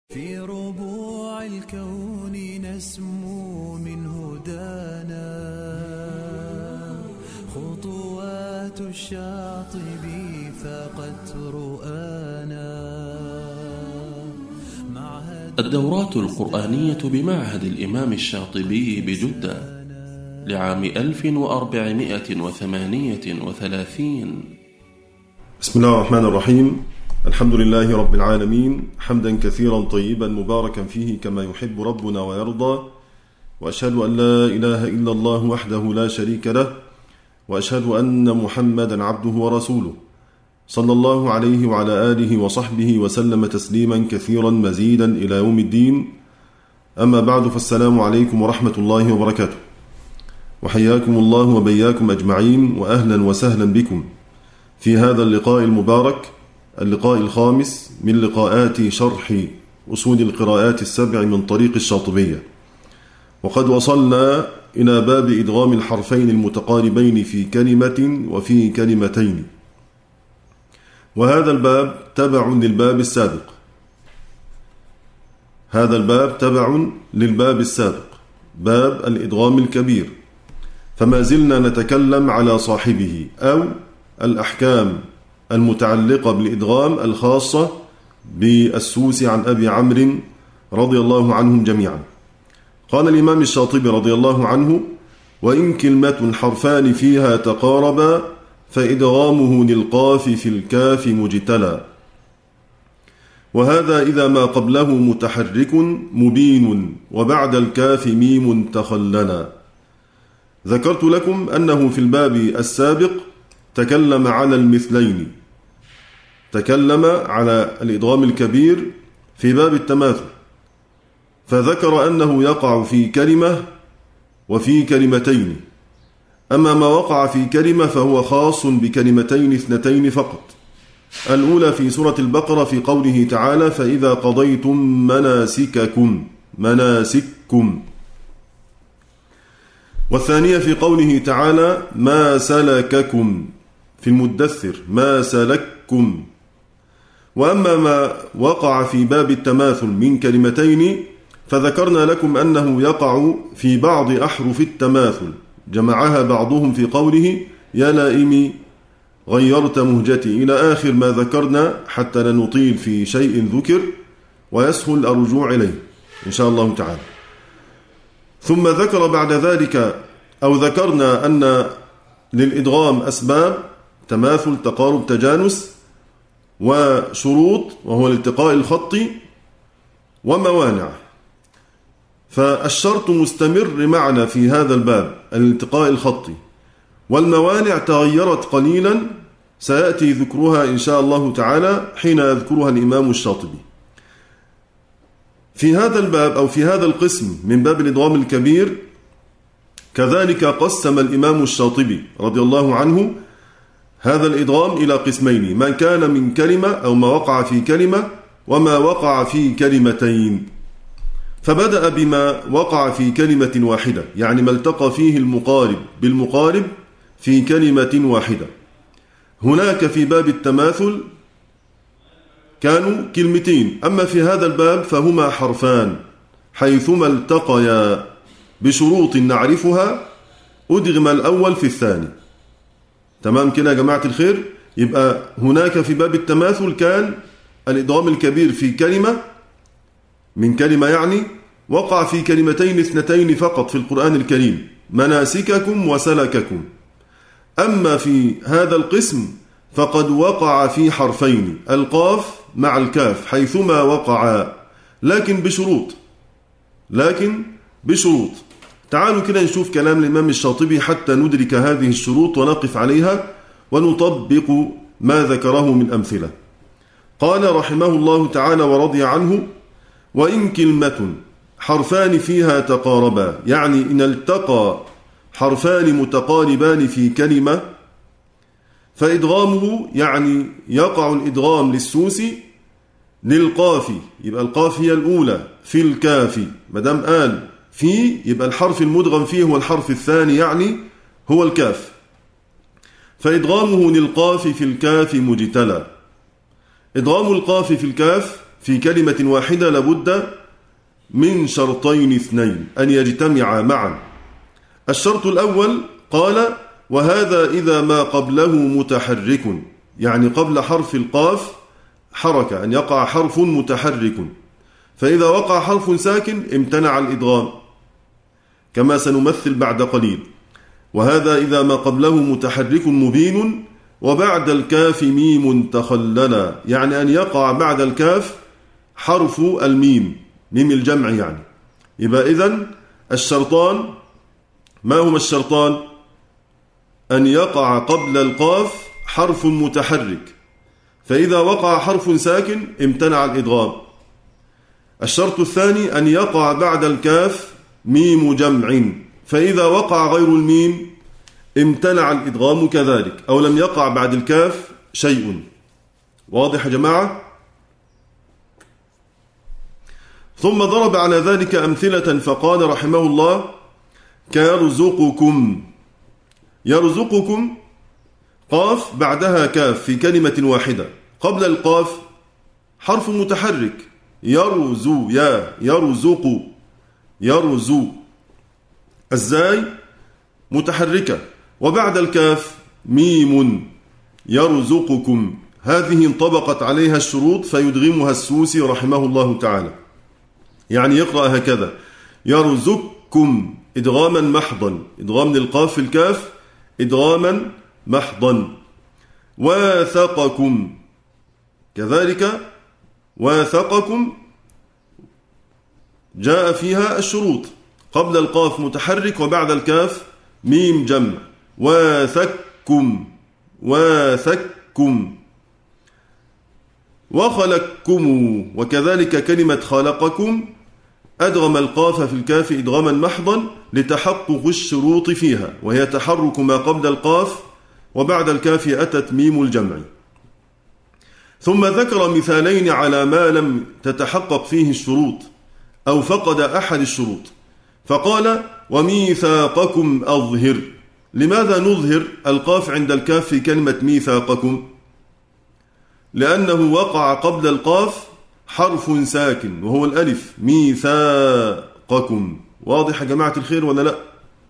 في ربوع الكون نسمو من هدانا خطوات الشاطبي فقد رؤانا. الدورات القرآنية بمعهد الإمام الشاطبي بجدة لعام 1438. بسم الله الرحمن الرحيم. الحمد لله رب العالمين، حمدا كثيرا طيبا مباركا فيه كما يحب ربنا ويرضى، وأشهد أن لا إله إلا الله وحده لا شريك له، وأشهد أن محمدا عبده ورسوله صلى الله عليه وعلى آله وصحبه وسلم تسليما كثيرا مزيدا إلى يوم الدين. أما بعد، فالسلام عليكم ورحمة الله وبركاته، وحياكم الله وبياكم أجمعين، وأهلا وسهلا بكم في هذا اللقاء المبارك، اللقاء الخامس من لقاءات شرح أصول القراءات السبع من طريق الشاطبية. وقد وصلنا إلى باب إدغام الحرفين المتقاربين في كلمة وفي كلمتين، وهذا الباب تبع للباب السابق. هذا الباب تبع للباب السابق، باب الإدغام الكبير، فما زلنا نتكلم على صاحبه أو الأحكام المتعلقة بالإدغام الخاصة بالسوسي عن أبي عمرو رضي الله عنهم جميعا. قال الإمام الشاطبي رضي الله عنه: وإن كلمة حرفان فيها تقاربا فإدغامه للقاف في الكاف مجتلى، وهذا إذا ما قبله متحرك مبين وبعد الكاف ميم تخللا. ذكرت لكم أنه في الباب السابق تكلم على المثلين، تكلم على الإدغام الكبير في باب التماثل، فذكر أنه يقع في كلمة وفي كلمتين. أما ما وقع في كلمة فهو خاص بكلمتين اثنتين فقط. الأولى في سورة البقرة في قوله تعالى: فإذا قضيتم مناسككم، والثانية في قوله تعالى: ما سلككم في المدثر ما سلككم. وأما ما وقع في باب التماثل من كلمتين فذكرنا لكم أنه يقع في بعض أحرف التماثل، جمعها بعضهم في قوله: يا لائمي غيرت مهجتي، إلى آخر ما ذكرنا، حتى لا نطيل في شيء ذكر ويسهل الرجوع إليه إن شاء الله تعالى. ثم ذكر بعد ذلك، أو ذكرنا أن للإدغام أسباب: تماثل، تقارب، تجانس، وشروط وهو الالتقاء الخطي، وموانع. فالشرط مستمر معنا في هذا الباب، الالتقاء الخطي، والموانع تغيرت قليلا سيأتي ذكرها إن شاء الله تعالى حين يذكرها الإمام الشاطبي. في هذا الباب أو في هذا القسم من باب الإدغام الكبير كذلك قسم الإمام الشاطبي رضي الله عنه هذا الإدغام إلى قسمين: ما كان من كلمة أو ما وقع في كلمة، وما وقع في كلمتين. فبدأ بما وقع في كلمة واحدة، يعني ما التقى فيه المقارب بالمقارب في كلمة واحدة. هناك في باب التماثل كانوا كلمتين، أما في هذا الباب فهما حرفان، حيثما التقيا بشروط نعرفها أدغم الأول في الثاني. تمام كده يا جماعة الخير؟ يبقى هناك في باب التماثل كان الإدغام الكبير في كلمة من كلمة، يعني وقع في كلمتين اثنتين فقط في القرآن الكريم: مناسككم وسلككم. أما في هذا القسم فقد وقع في حرفين، القاف مع الكاف، حيثما وقعا، لكن بشروط. تعالوا كده نشوف كلام الإمام الشاطبي حتى ندرك هذه الشروط ونقف عليها ونطبق ما ذكره من أمثلة. قال رحمه الله تعالى ورضي عنه: وإن كلمة حرفان فيها تقاربا، يعني إن التقى حرفان متقاربان في كلمة فإدغامه، يعني يقع الإدغام للسوسي للقاف، يبقى القاف هي الأولى في الكاف، مدام قال في يبقى الحرف المدغم فيه هو الحرف الثاني، يعني هو الكاف. فإدغامه للقاف في الكاف مجتلى. إدغام القاف في الكاف في كلمة واحدة لابد من شرطين اثنين أن يجتمعا معا. الشرط الأول قال: وهذا إذا ما قبله متحرك، يعني قبل حرف القاف حركة، أن يقع حرف متحرك، فإذا وقع حرف ساكن امتنع الإدغام كما سنمثل بعد قليل. وهذا إذا ما قبله متحرك مبين وبعد الكاف ميم تخللا، يعني أن يقع بعد الكاف حرف الميم، ميم الجمع يعني. يبقى إذن الشرطان ما هما الشرطان؟ أن يقع قبل القاف حرف متحرك، فإذا وقع حرف ساكن امتنع الإدغام. الشرط الثاني أن يقع بعد الكاف ميم جمع، فإذا وقع غير الميم امتنع الإدغام كذلك، أو لم يقع بعد الكاف شيء. واضح يا جماعة؟ ثم ضرب على ذلك أمثلة فقال رحمه الله: كيرزقكم. يرزقكم قاف بعدها كاف في كلمة واحدة، قبل القاف حرف متحرك، يرزو، يا يرزق، يرزو، الزاي متحركة، وبعد الكاف ميم، يرزقكم. هذه انطبقت عليها الشروط فيدغمها السوسي رحمه الله تعالى، يعني يقرأ هكذا: يرزقكم إدغاما محضا، إدغام القاف في الكاف إدغاما محضا. واثقكم كذلك، واثقكم جاء فيها الشروط، قبل القاف متحرك وبعد الكاف ميم جمع. واثقكم، واثقكم. وخلقكم، وكذلك كلمة خلقكم أدغم القاف في الكاف إدغاما محضا لتحقق الشروط فيها، وهي تحرك ما قبل القاف وبعد الكاف أتت ميم الجمع. ثم ذكر مثالين على ما لم تتحقق فيه الشروط أو فقد أحد الشروط، فقال: وميثاقكم أظهر. لماذا نظهر القاف عند الكاف في كلمة ميثاقكم؟ لأنه وقع قبل القاف حرف ساكن وهو الألف، ميثاقكم. واضح يا جماعة الخير ولا لا؟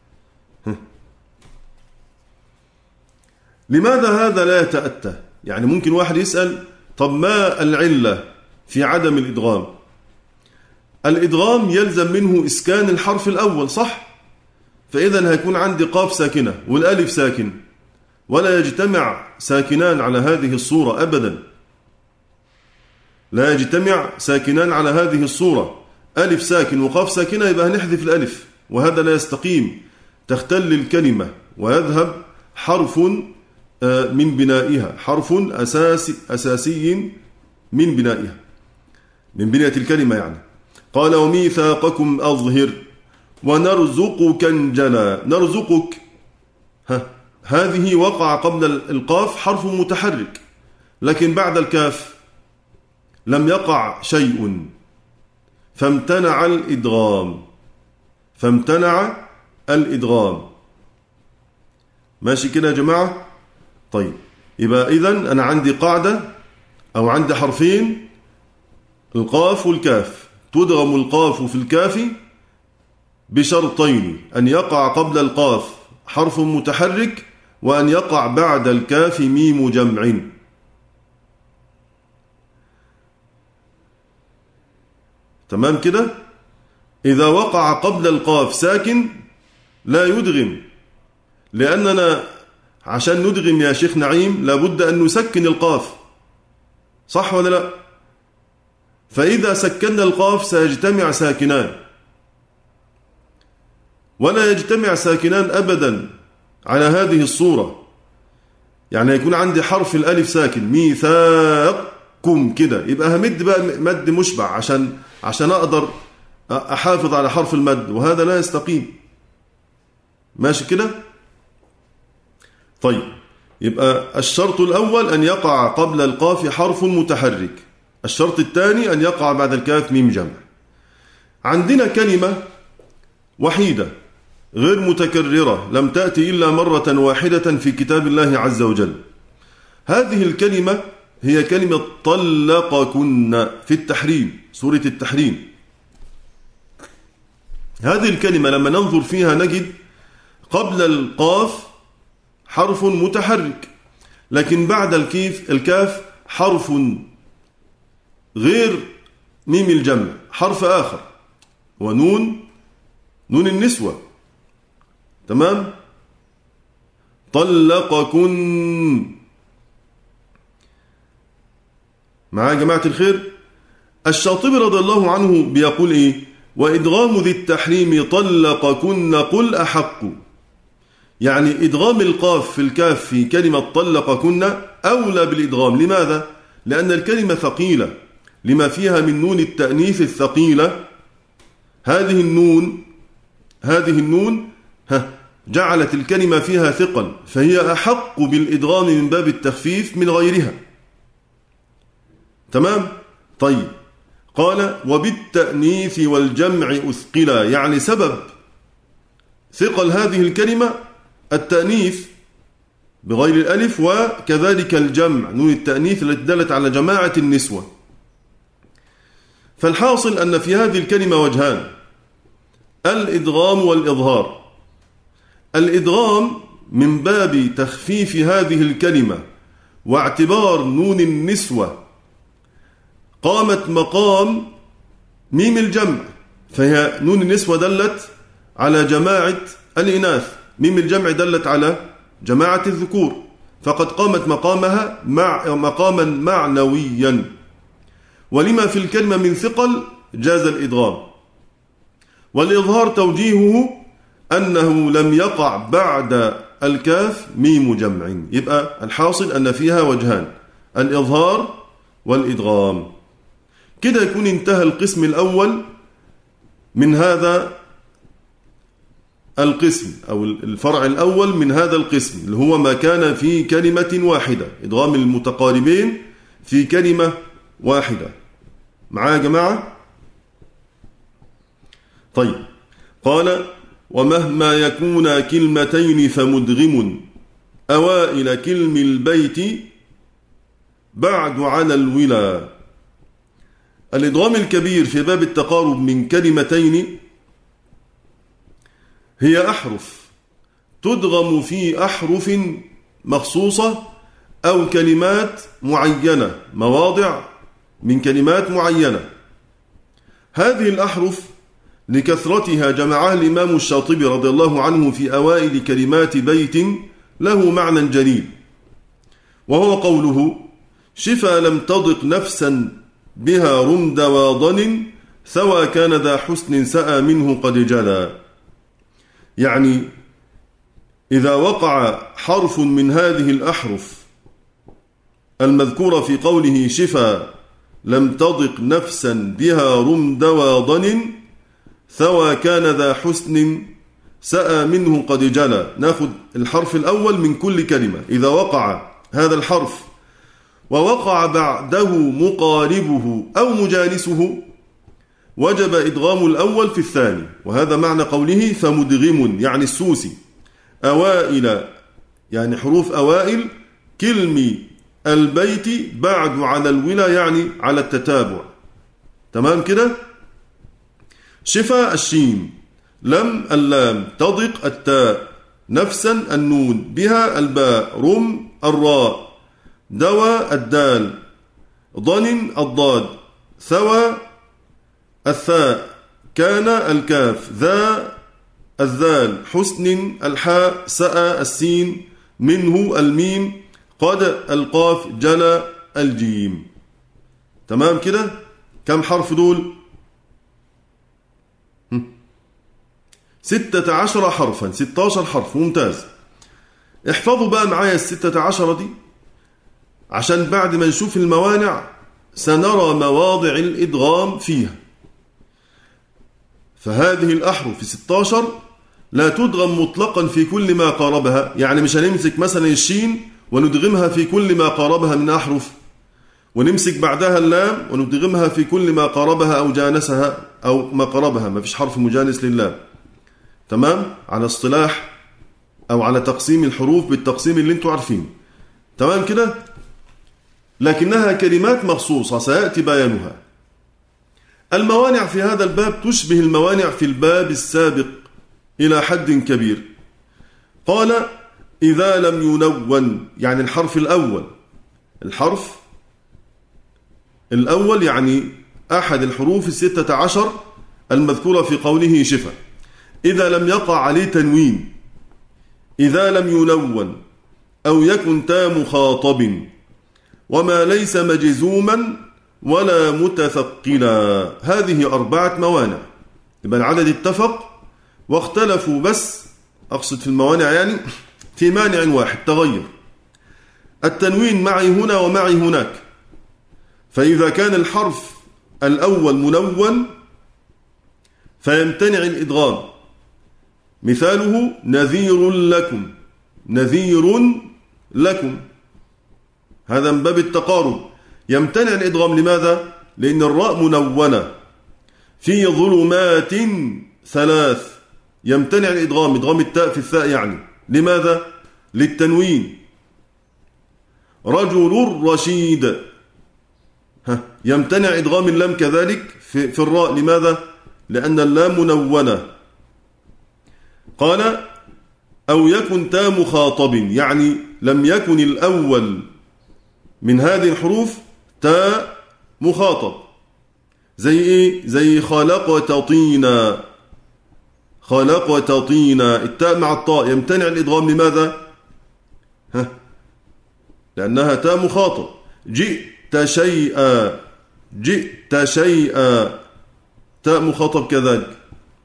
لماذا هذا لا يتأتى؟ يعني ممكن واحد يسأل: طب ما العلة في عدم الإدغام؟ الإدغام يلزم منه إسكان الحرف الأول، صح؟ فإذا هيكون عندي قاف ساكنة والألف ساكن، ولا يجتمع ساكنان على هذه الصورة أبدا، لا يجتمع ساكنان على هذه الصورة، ألف ساكن وقاف ساكنة، يبقى هنحذف الألف، وهذا لا يستقيم، تختل الكلمة ويذهب حرف من بنائها، حرف أساسي من بنائها، من بناء الكلمة يعني. قال: وميثاقكم أظهر ونرزقك انجلا. نرزقك هذه وقع قبل القاف حرف متحرك، لكن بعد الكاف لم يقع شيء فامتنع الإدغام، فامتنع الإدغام. ماشي كده يا جماعة؟ طيب، يبقى إذن أنا عندي قاعدة أو عندي حرفين، القاف والكاف، تدغم القاف في الكاف بشرطين: أن يقع قبل القاف حرف متحرك، وأن يقع بعد الكاف ميم جمع. تمام كده؟ إذا وقع قبل القاف ساكن لا يدغم، لأننا عشان ندغم يا شيخ نعيم لابد أن نسكن القاف، صح ولا لا؟ فإذا سكننا القاف سيجتمع ساكنان، ولا يجتمع ساكنان أبدا على هذه الصورة. يعني يكون عندي حرف الألف ساكن، ميثاقكم كده، يبقى همد بقى مد مشبع عشان أقدر أحافظ على حرف المد، وهذا لا يستقيم. ماشي كده؟ طيب، يبقى الشرط الأول أن يقع قبل القاف حرف متحرك، الشرط الثاني أن يقع بعد الكاف ميم جمع. عندنا كلمة وحيدة غير متكررة لم تأتي إلا مرة واحدة في كتاب الله عز وجل. هذه الكلمة هي كلمة طلقكن في التحريم، سورة التحريم. هذه الكلمة لما ننظر فيها نجد قبل القاف حرف متحرك، لكن بعد الكاف حرف غير ميم الجمع، حرف آخر ونون النسوة. تمام؟ طلقكن. معايا يا جماعة الخير؟ الشاطبي رضي الله عنه بيقول إيه؟ وإدغام ذي التحريم طلقكن قل أحق. يعني إدغام القاف في الكاف في كلمة طلقكن أولى بالإدغام. لماذا؟ لأن الكلمة ثقيلة لما فيها من نون التأنيث الثقيلة. هذه النون جعلت الكلمة فيها ثقل، فهي أحق بالإدغام من باب التخفيف من غيرها. تمام؟ طيب، قال وبالتأنيث والجمع أثقلا، يعني سبب ثقل هذه الكلمة التأنيث بغير الألف، وكذلك الجمع نون التأنيث التي دلت على جماعة النسوة. فالحاصل أن في هذه الكلمة وجهان: الإدغام والإظهار. الإدغام من باب تخفيف هذه الكلمة واعتبار نون النسوة قامت مقام ميم الجمع، فهي نون النسوة دلت على جماعة الإناث، ميم الجمع دلت على جماعة الذكور، فقد قامت مقامها مقاما معنويا. ولما في الكلمة من ثقل جاز الإدغام. والإظهار توجيهه أنه لم يقع بعد الكاف ميم جمع. يبقى الحاصل أن فيها وجهان: الإظهار والإدغام. كده يكون انتهى القسم الأول من هذا القسم، أو الفرع الأول من هذا القسم، اللي هو ما كان في كلمة واحدة، إدغام المتقاربين في كلمة واحدة. معايا يا جماعة؟ طيب، قال ومهما يكون كلمتين فمدغم أوائل كلم البيت بعد على الولا. الإدغام الكبير في باب التقارب من كلمتين هي أحرف تدغم في أحرف مخصوصة أو كلمات معينة، مواضع من كلمات معينة. هذه الأحرف لكثرتها جمعها الإمام الشاطبي رضي الله عنه في أوائل كلمات بيت له معنى جليل، وهو قوله شفا لم تضق نفسا بها رمد واضن سوى كان ذا حسن سأى منه قد جلى. يعني إذا وقع حرف من هذه الأحرف المذكورة في قوله شفا لم تضق نفسا بها رمد واضن ثوى كان ذا حسن سأى منه قد جلى. ناخذ الحرف الأول من كل كلمة، إذا وقع هذا الحرف ووقع بعده مقاربه أو مجانسه وجب إدغام الأول في الثاني، وهذا معنى قوله فمدغم يعني السوسي. أوائل يعني حروف أوائل كلمة البيت بعد على الولا يعني على التتابع. تمام كده؟ شفا الشين، لم اللام، تضق التاء، نفسا النون، بها الباء، رم الراء، دوى الدال، ضن الضاد، ثوى الثاء، كان الكاف، ذا الذال، حسن الحاء، سأى السين، منه الميم، قد القاف، جلى الجيم. تمام كده؟ كم حرف دول؟ 16 حرفا، 16 حرف. ممتاز. احفظوا بقى معايا 16 دي عشان بعد ما نشوف الموانع سنرى مواضع الإدغام فيها. فهذه الأحرف 16 لا تدغم مطلقا في كل ما قاربها، يعني مش هنمسك مثلا الشين وندغمها في كل ما قاربها من أحرف، ونمسك بعدها اللام وندغمها في كل ما قاربها أو جانسها أو ما قربها. ما فيش حرف مجانس للام. تمام؟ على اصطلاح أو على تقسيم الحروف بالتقسيم اللي انتوا عارفين. تمام كده؟ لكنها كلمات مخصوصة سيأتي بيانها. الموانع في هذا الباب تشبه الموانع في الباب السابق إلى حد كبير. قال إذا لم ينون، يعني الحرف الأول يعني أحد الحروف 16 المذكورة في قوله شفا، إذا لم يقع عليه تنوين، إذا لم ينون أو يكن تا مخاطب، وما ليس مجزوما ولا متثقلا. هذه 4 موانع. يبقى العدد اتفق واختلفوا، بس أقصد في الموانع يعني في مانع واحد تغير، التنوين معي هنا ومعي هناك. فإذا كان الحرف الأول منون فيمتنع الإدغام. مثاله نذير لكم، نذير لكم، هذا من باب التقارب. يمتنع الإدغام لماذا؟ لأن الراء منونة. في ظلمات 3 يمتنع الإدغام، إدغام التاء في الثاء يعني. لماذا؟ للتنوين. رجل رشيد يمتنع إدغام اللام كذلك في الراء. لماذا؟ لأن اللام منونة. قال أو يكن تا مخاطب، يعني لم يكن الأول من هذه الحروف تا مخاطب. زي إيه؟ زي خلقت طينا، خلقت طينا، التاء مع الطاء يمتنع الإدغام. لماذا؟ لأنها تاء مخاطب. جئت شيئا، جئت شيئا، تاء مخاطب كذلك.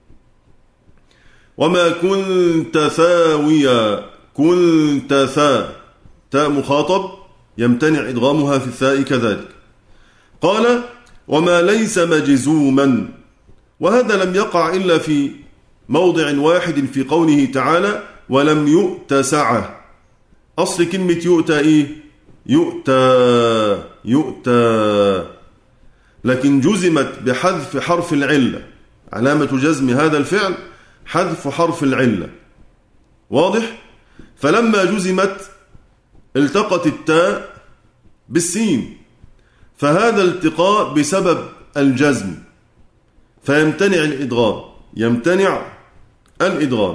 وما كنت ثاويا، كنت تاء مخاطب يمتنع إدغامها في الثاء كذلك. قال وما ليس مجزوما، وهذا لم يقع إلا في موضع واحد في قوله تعالى ولم يؤت سعة. أصل كلمة يؤتى إيه؟ يؤتى، يؤتى، لكن جزمت بحذف حرف العلة. علامة جزم هذا الفعل حذف حرف العلة، واضح؟ فلما جزمت التقت التاء بالسين، فهذا التقاء بسبب الجزم، فيمتنع الإدغام، يمتنع الإدغام.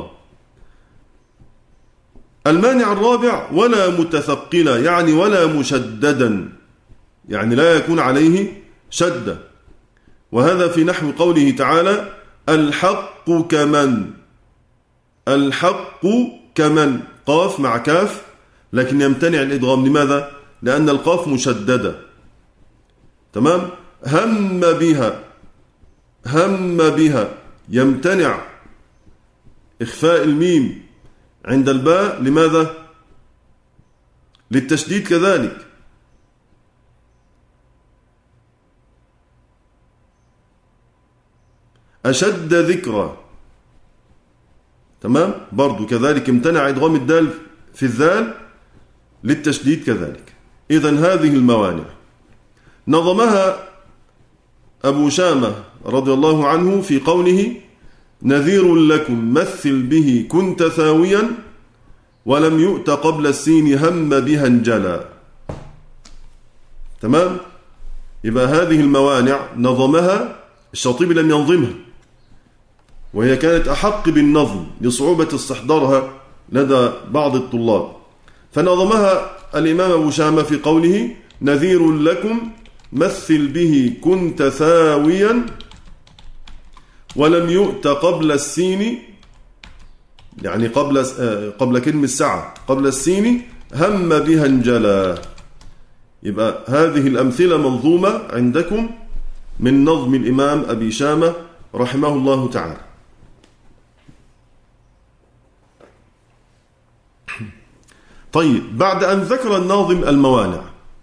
المانع الرابع ولا متثقلا، يعني ولا مشددا، يعني لا يكون عليه شدة. وهذا في نحو قوله تعالى الحق كمن، الحق كمن، قاف مع كاف، لكن يمتنع الإدغام. لماذا؟ لأن القاف مشددة. تمام؟ هم بها، هم بها، يمتنع إخفاء الميم عند الباء. لماذا؟ للتشديد كذلك. أشد ذكرى، تمام؟ برضو كذلك امتنع إدغام الدال في الذال للتشديد كذلك. إذن هذه الموانع نظمها أبو شامة رضي الله عنه في قوله نذير لكم مثل به كنت ثاويا ولم يؤت قبل السين هم بها انجلى. تمام؟ يبقى هذه الموانع نظمها الشاطبي، لم ينظمها، وهي كانت أحق بالنظم لصعوبة استحضارها لدى بعض الطلاب، فنظمها الإمام أبو شامة في قوله نذير لكم مثل به كنت ثاويا ولم يؤت قبل السين، يعني قبل كلمة الساعة، قبل السين هم بها انجلى. يبقى هذه الأمثلة منظومة عندكم من نظم الإمام أبي شامة رحمه الله تعالى. طيب، بعد أن ذكر الناظم الموانع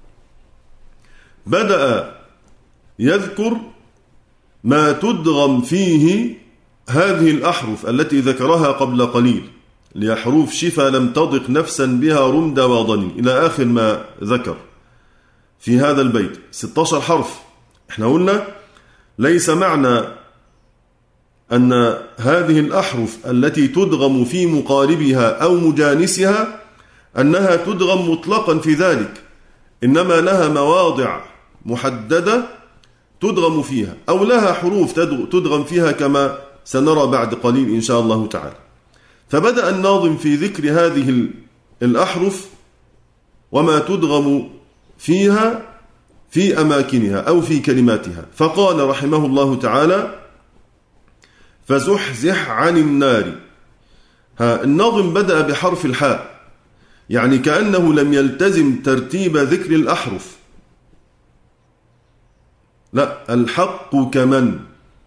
بدأ يذكر ما تدغم فيه هذه الأحرف التي ذكرها قبل قليل، لحروف شفا لم تضق نفسا بها رمد وضن، إلى آخر ما ذكر في هذا البيت 16 حرف. احنا قلنا ليس معنى أن هذه الأحرف التي تدغم في مقاربها أو مجانسها أنها تدغم مطلقا في ذلك، إنما لها مواضع محددة تدغم فيها، أو لها حروف تدغم فيها كما سنرى بعد قليل إن شاء الله تعالى. فبدأ الناظم في ذكر هذه الأحرف وما تدغم فيها في أماكنها أو في كلماتها، فقال رحمه الله تعالى: فزحزح عن النار. الناظم بدأ بحرف الحاء، يعني كأنه لم يلتزم ترتيب ذكر الأحرف. لا، الحق كمن،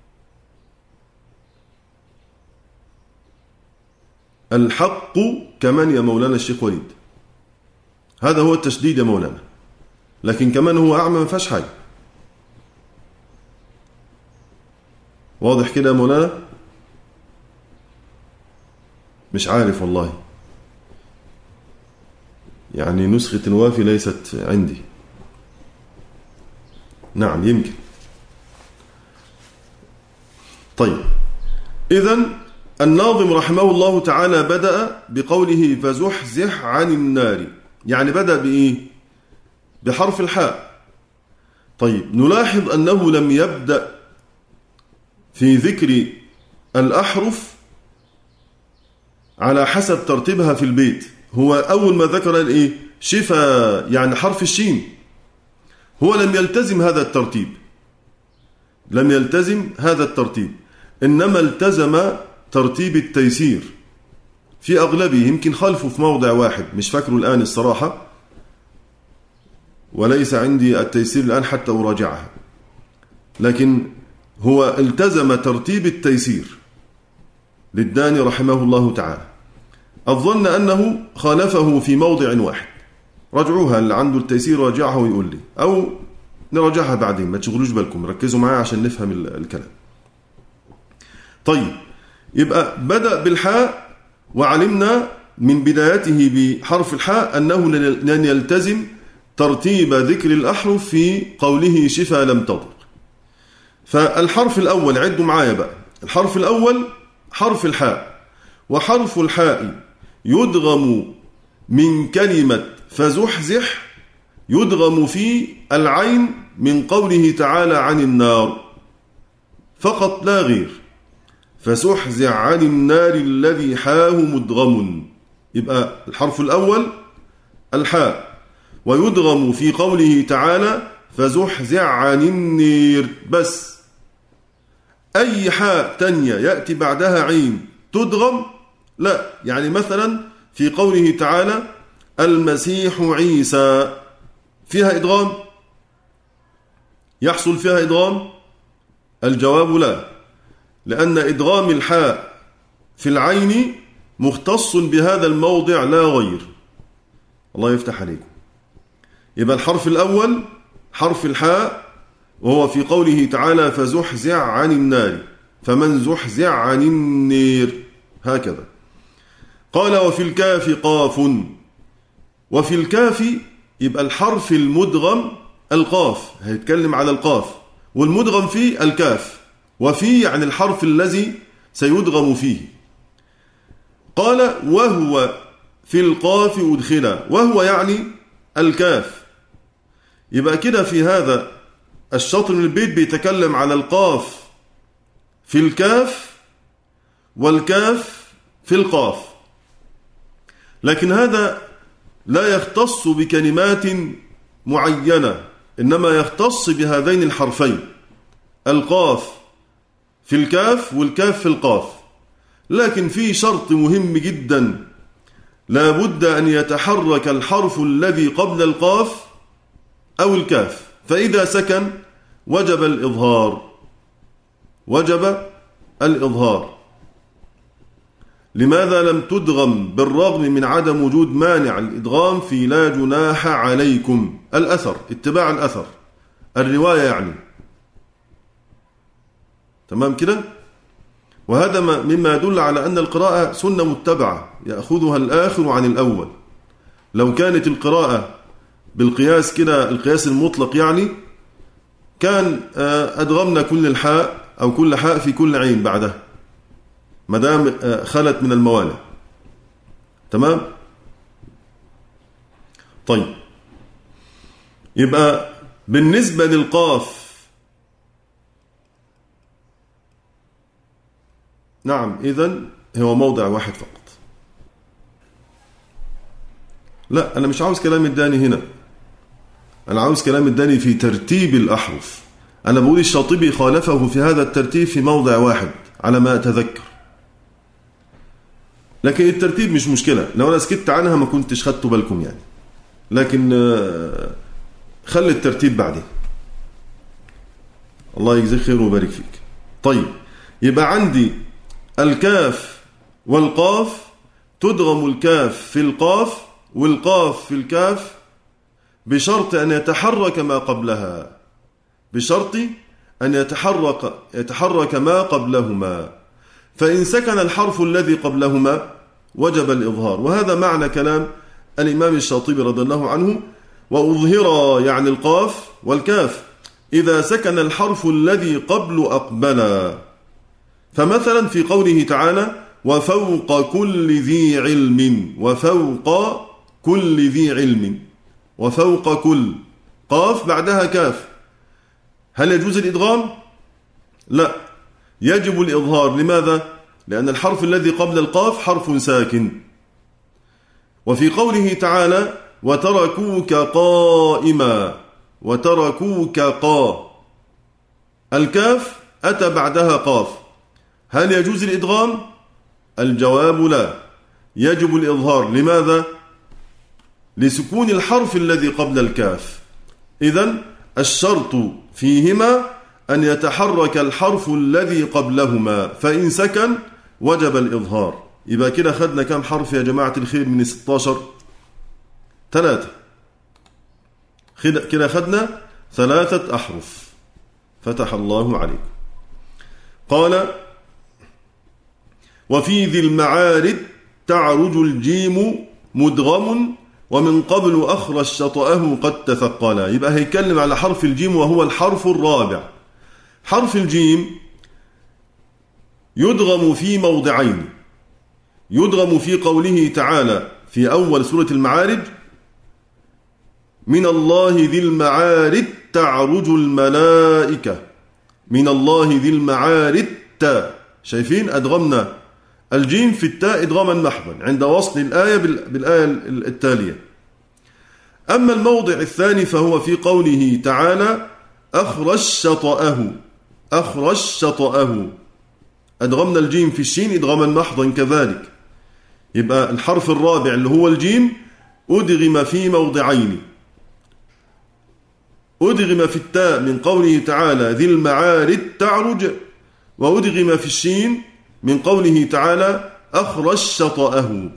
الحق كمن يا مولانا الشيخ وليد، هذا هو التشديد يا مولانا، لكن كمان هو أعمى ما فيهاش حاجة. واضح كده يا مولانا؟ مش عارف والله، يعني نسخة الوافي ليست عندي. نعم يمكن. طيب، إذن الناظم رحمه الله تعالى بدأ بقوله فزحزح عن النار، يعني بدأ بإيه؟ بحرف الحاء. طيب، نلاحظ أنه لم يبدأ في ذكر الأحرف على حسب ترتيبها في البيت. هو أول ما ذكر الإيه؟ شفا، يعني حرف الشين. هو لم يلتزم هذا الترتيب، لم يلتزم هذا الترتيب، إنما التزم ترتيب التيسير في أغلبه. يمكن خلفه في موضع واحد مش فاكره الآن الصراحة، وليس عندي التيسير الآن حتى أراجعها، لكن هو التزم ترتيب التيسير للداني رحمه الله تعالى. أظن أنه خالفه في موضع واحد، رجعوها اللي عنده التيسير راجعها ويقول لي، أو نراجعها بعدين، ما تشغلوش بالكم، ركزوا معايا عشان نفهم الكلام. طيب، يبقى بدأ بالحاء، وعلمنا من بدايته بحرف الحاء أنه لن يلتزم ترتيب ذكر الأحرف في قوله شفا لم تضق. فالحرف الأول، عدوا معايا بقى، الحرف الأول حرف الحاء، وحرف الحاء يدغم من كلمة فزحزح، يدغم في العين من قوله تعالى عن النار فقط لا غير. فزحزح عن النار الذي حاه مدغم. يبقى الحرف الأول الحاء، ويدغم في قوله تعالى فزحزح عن النير بس. أي حاء تانية يأتي بعدها عين تدغم؟ لا. يعني مثلا في قوله تعالى المسيح عيسى، فيها إدغام؟ يحصل فيها إدغام؟ الجواب لا، لأن إدغام الحاء في العين مختص بهذا الموضع لا غير. الله يفتح عليكم. يبقى الحرف الأول حرف الحاء، وهو في قوله تعالى فزحزح عن النار، فمن زحزح عن النير، هكذا. قال وفي الكاف قاف، وفي الكاف يبقى الحرف المدغم القاف، هيتكلم على القاف، والمدغم فيه الكاف، وفي يعني الحرف الذي سيدغم فيه. قال وهو في القاف أدخلا، وهو يعني الكاف. يبقى كده في هذا الشطر من البيت بيتكلم على القاف في الكاف والكاف في القاف، لكن هذا لا يختص بكلمات معينة، إنما يختص بهذين الحرفين، القاف في الكاف والكاف في القاف. لكن في شرط مهم جدا، لا بد أن يتحرك الحرف الذي قبل القاف أو الكاف، فإذا سكن وجب الإظهار، وجب الإظهار. لماذا لم تدغم بالرغم من عدم وجود مانع الإدغام في لا جناح عليكم؟ الأثر، اتباع الأثر، الرواية يعني. تمام كده؟ وهذا مما يدل على أن القراءة سنة متبعة يأخذها الآخر عن الأول. لو كانت القراءة بالقياس كده، القياس المطلق يعني، كان أدغمنا كل الحاء أو كل حاء في كل عين بعدها مدام خلت من الموانع. تمام؟ طيب، يبقى بالنسبة للقاف نعم إذن هو موضع واحد فقط. لا أنا مش عاوز كلام الداني هنا، أنا عاوز كلام الداني في ترتيب الأحرف. أنا بقول الشاطبي خالفه في هذا الترتيب في موضع واحد على ما أتذكر، لكن الترتيب مش مشكلة، لو أنا سكت عنها ما كنتش خدت بالكم يعني، لكن خلي الترتيب بعدين. الله يجزيك خير ويبارك فيك. طيب يبقى عندي الكاف والقاف تدغم الكاف في القاف والقاف في الكاف بشرط أن يتحرك ما قبلها، بشرط أن يتحرك ما قبلهما، فإن سكن الحرف الذي قبلهما وجب الإظهار. وهذا معنى كلام الإمام الشاطبي رضي الله عنه: وأظهر يعني القاف والكاف إذا سكن الحرف الذي قبل أقبلا. فمثلا في قوله تعالى: وفوق كل ذي علم، وفوق كل ذي علم، وفوق كل، قاف بعدها كاف، هل يجوز الإدغام؟ لا، يجب الإظهار. لماذا؟ لأن الحرف الذي قبل القاف حرف ساكن. وفي قوله تعالى: وتركوك قائما، وتركوك قا، الكاف أتى بعدها قاف، هل يجوز الإدغام؟ الجواب لا، يجب الإظهار. لماذا؟ لسكون الحرف الذي قبل الكاف. إذن الشرط فيهما أن يتحرك الحرف الذي قبلهما، فإن سكن وجب الإظهار. يبقى كده خدنا كم حرف يا جماعة الخير من 16؟ 3. كده خدنا 3 أحرف. فتح الله عليكم. قال: وفي ذي المعارج تعرج الجيم مدغم ومن قبل أخرج شطأه قد تثقلا. يبقى هيتكلم على حرف الجيم وهو الحرف الرابع. حرف الجيم يدغم في موضعين، يدغم في قوله تعالى في أول سورة المعارج: من الله ذي المعارج تعرج الملائكة، من الله ذي المعارج تاء، شايفين أدغمنا الجيم في التاء إدغاما محضا عند وصل الآية بالآية التالية. أما الموضع الثاني فهو في قوله تعالى: أخرج شطأه، أخرج شطأه، أدغمنا الجيم في الشين إدغاما محضا كذلك. يبقى الحرف الرابع اللي هو الجيم أدغم في موضعين، أدغم في التاء من قوله تعالى ذي المعارج تعرج، وأدغم في الشين من قوله تعالى أخرج شطأه.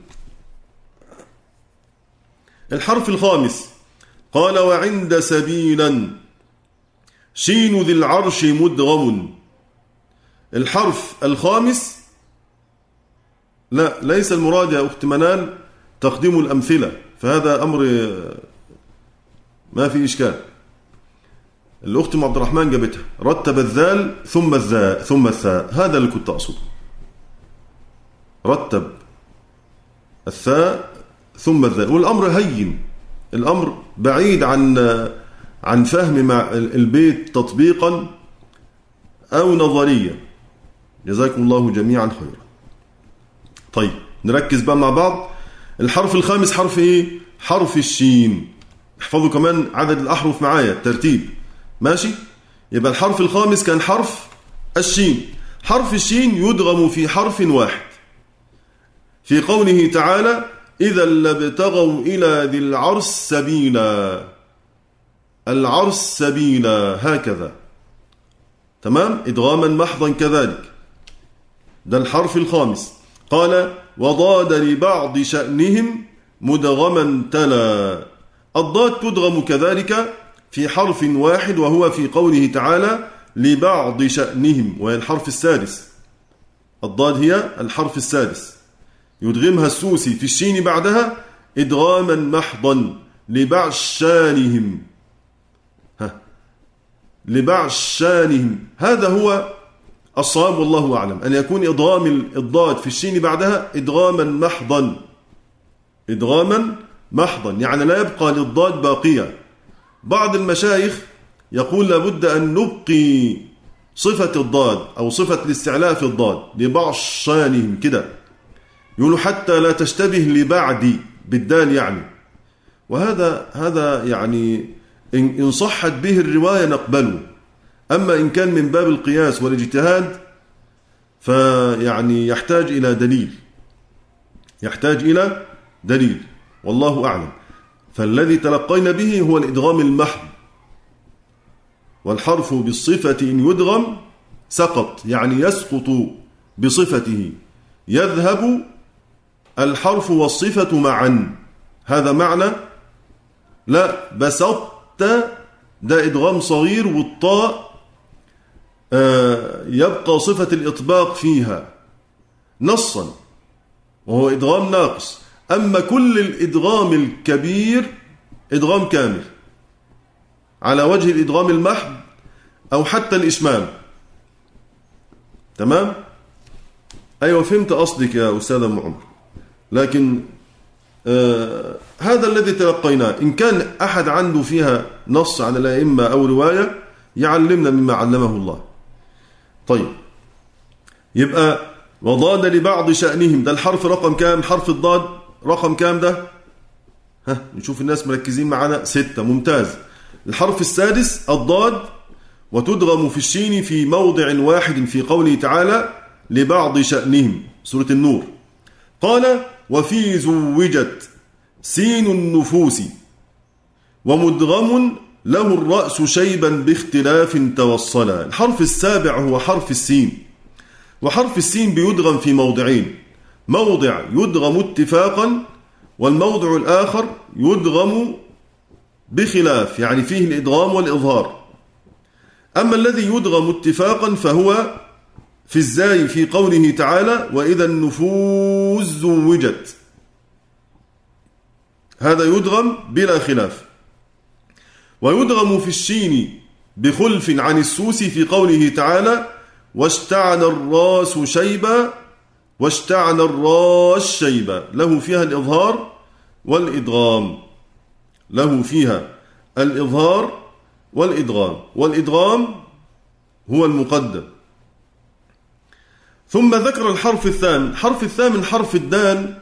الحرف الخامس قال: وعند سبيلا شين ذي العرش مدغم. الحرف الخامس لا، ليس المراد يا أخت منال تقديم الأمثلة، فهذا أمر ما في إشكال. الأخت عبد الرحمن جابتها، رتب الذال ثم الذاء ثم الثاء، هذا اللي كنت أقصده، رتب الثاء ثم الذال. والأمر هين، الأمر بعيد عن فهم مع البيت تطبيقا أو نظريا. جزاكم الله جميعا خيرا. طيب نركز بقى مع بعض. الحرف الخامس حرف إيه؟ حرف الشين. احفظوا كمان عدد الأحرف معايا الترتيب، ماشي؟ يبقى الحرف الخامس كان حرف الشين. حرف الشين يدغم في حرف واحد في قوله تعالى إذا لابتغوا إلى ذي العرش سبيلا، العرش سبيلا، هكذا، تمام؟ إدغاما محضا كذلك. ده الحرف الخامس. قال: وضاد لبعض شأنهم مدغما تلا. الضاد تدغم كذلك في حرف واحد وهو في قوله تعالى لبعض شأنهم، وهي الحرف السادس. الضاد هي الحرف السادس، يدغمها السوسي في الشين بعدها إدغاما محضا لبعض شانهم، لبعض شانهم. هذا هو الصواب والله أعلم، أن يكون إدغام الضاد في الشين بعدها إدغاما محضا، إدغاما محضا، يعني لا يبقى للضاد باقية، بعض المشايخ يقول لابد أن نبقي صفة الضاد أو صفة الاستعلاء في الضاد لبعض شانهم كده، يقولوا حتى لا تشتبه لبعدي بالدال يعني. وهذا يعني إن صحت به الرواية نقبله، أما إن كان من باب القياس والاجتهاد فيعني يحتاج إلى دليل والله أعلم. فالذي تلقينا به هو الإدغام المحض، والحرف بالصفة إن يدغم سقط، يعني يسقط بصفته، يذهب الحرف والصفة معا. هذا معنى لا بسطت، ده إدغام صغير، والطاء يبقى صفة الإطباق فيها نصا، وهو إدغام ناقص. أما كل الإدغام الكبير إدغام كامل على وجه الإدغام المحض أو حتى الإشمام. تمام؟ أيوة فهمت قصدك يا أستاذ أم عمر، لكن هذا الذي تلقيناه. إن كان أحد عنده فيها نص عن الأئمة أو رواية يعلمنا مما علمه الله. طيب، يبقى وضاد لبعض شأنهم، ده الحرف رقم كام؟ حرف الضاد رقم كام ده؟ نشوف الناس مركزين معنا. 6. ممتاز. الحرف السادس الضاد، وتدغم في الشين في موضع واحد في قوله تعالى لبعض شأنهم، سورة النور. قال وفي زوجت سين النفوس ومدغم له الرأس شيبا باختلاف توصلا. الحرف السابع هو حرف السين، وحرف السين بيدغم في موضعين، موضع يدغم اتفاقا، والموضع الآخر يدغم بخلاف، يعني فيه الإدغام والإظهار. أما الذي يدغم اتفاقا فهو في الزاي في قوله تعالى وإذا النفوس زوجت، هذا يدغم بلا خلاف. ويدغم في الشين بخلف عن السوس في قوله تعالى واشتعل الراس شيبا، واشتعل الراس شيبا، له فيها الإظهار والإدغام، له فيها الإظهار والإدغام، والإدغام هو المقدم. ثم ذكر الحرف الثامن. الحرف الثامن حرف الدال،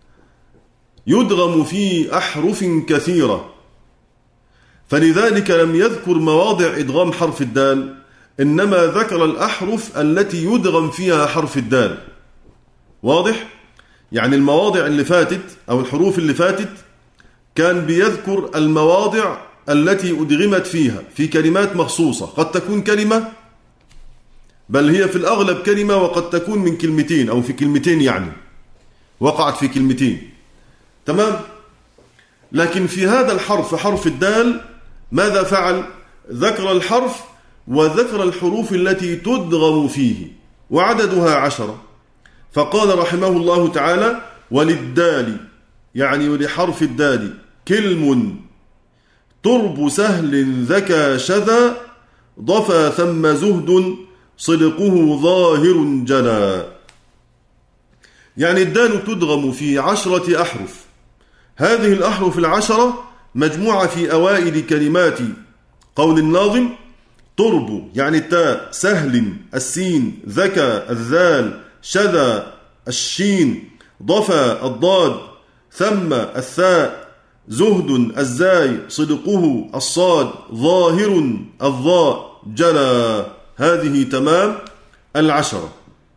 يدغم في أحرف كثيرة، فلذلك لم يذكر مواضع إدغام حرف الدال، إنما ذكر الأحرف التي يدغم فيها حرف الدال. واضح؟ يعني المواضع اللي فاتت أو الحروف اللي فاتت كان بيذكر المواضع التي أدغمت فيها في كلمات مخصوصة، قد تكون كلمة، بل هي في الأغلب كلمة، وقد تكون من كلمتين أو في كلمتين، يعني وقعت في كلمتين. تمام؟ لكن في هذا الحرف حرف الدال ماذا فعل؟ ذكر الحرف وذكر الحروف التي تدغم فيه، وعددها 10. فقال رحمه الله تعالى وللدال، يعني ولحرف الدال، كلم ترب سهل ذكى شذا ضفى ثم زهد صدقه ظاهر جلا. يعني الدال تدغم في 10 أحرف. هذه الأحرف 10 مجموعة في أوائل كلمات قول الناظم ترب يعني التاء، سهل السين، ذكى الذال، شذا الشين، ضفى الضاد، ثم الثاء، زهد الزاي، صدقه الصاد، ظاهر الظاء، جلا. هذه تمام 10.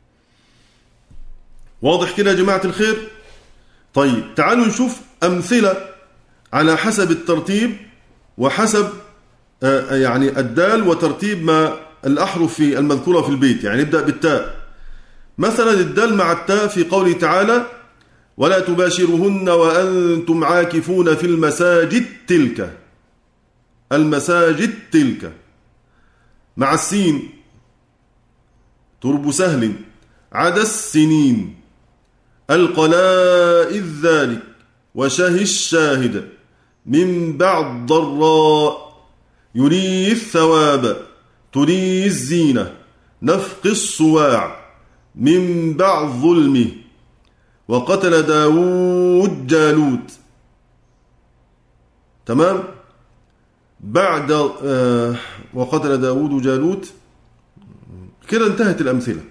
واضح كده يا جماعة الخير؟ طيب تعالوا نشوف أمثلة على حسب الترتيب وحسب يعني الدال وترتيب ما الأحرف في المذكورة في البيت. يعني نبدأ بالتاء. مثلا الدال مع التاء في قوله تعالى ولا تباشرهن وأنتم عاكفون في المساجد تلك، المساجد تلك. مع السين ترب سهل عدا السنين، القلائذ ذلك، وشه الشاهد، من بعد ضراء، يري الثواب، تري الزينة، نفق الصواع، من بعد ظلمه، وقتل داود جالوت. تمام؟ بعد وقتل داود جالوت. كده انتهت الأمثلة.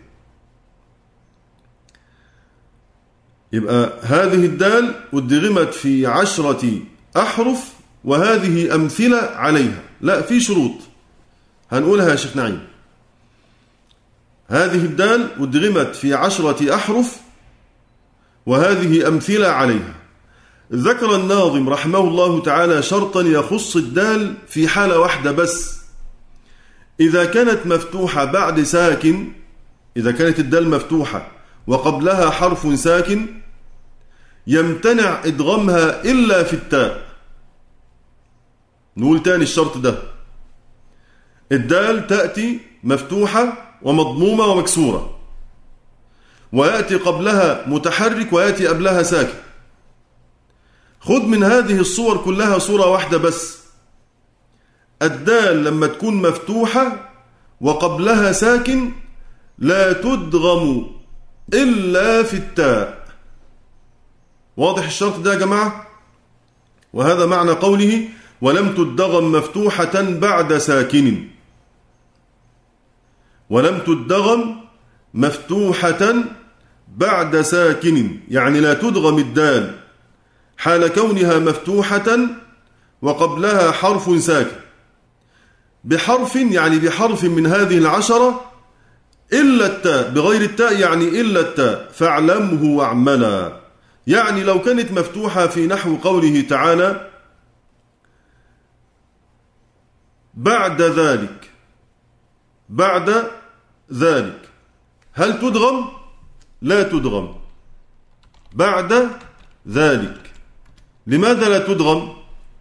يبقى هذه الدال ادغمت في 10 أحرف وهذه أمثلة عليها. لا، في شروط هنقولها يا شيخ نعيم. هذه الدال ادغمت في 10 أحرف وهذه أمثلة عليها. ذكر الناظم رحمه الله تعالى شرطا يخص الدال في حالة واحدة بس، إذا كانت مفتوحة بعد ساكن. إذا كانت الدال مفتوحة وقبلها حرف ساكن يمتنع إدغامها إلا في التاء. نقول تاني الشرط ده. الدال تأتي مفتوحة ومضمومة ومكسورة، ويأتي قبلها متحرك ويأتي قبلها ساكن. خذ من هذه الصور كلها صورة واحدة بس. الدال لما تكون مفتوحة وقبلها ساكن لا تدغم إلا في التاء. واضح الشرط ده يا جماعة؟ وهذا معنى قوله ولم تدغم مفتوحة بعد ساكن. ولم تدغم مفتوحة بعد ساكن، يعني لا تدغم الدال حال كونها مفتوحة وقبلها حرف ساكن بحرف، يعني بحرف من هذه 10 إلا التاء. بغير التاء يعني إلا التاء. فاعلمه واعملا، يعني لو كانت مفتوحة في نحو قوله تعالى بعد ذلك. بعد ذلك هل تدغم؟ لا تدغم. بعد ذلك لماذا لا تدغم؟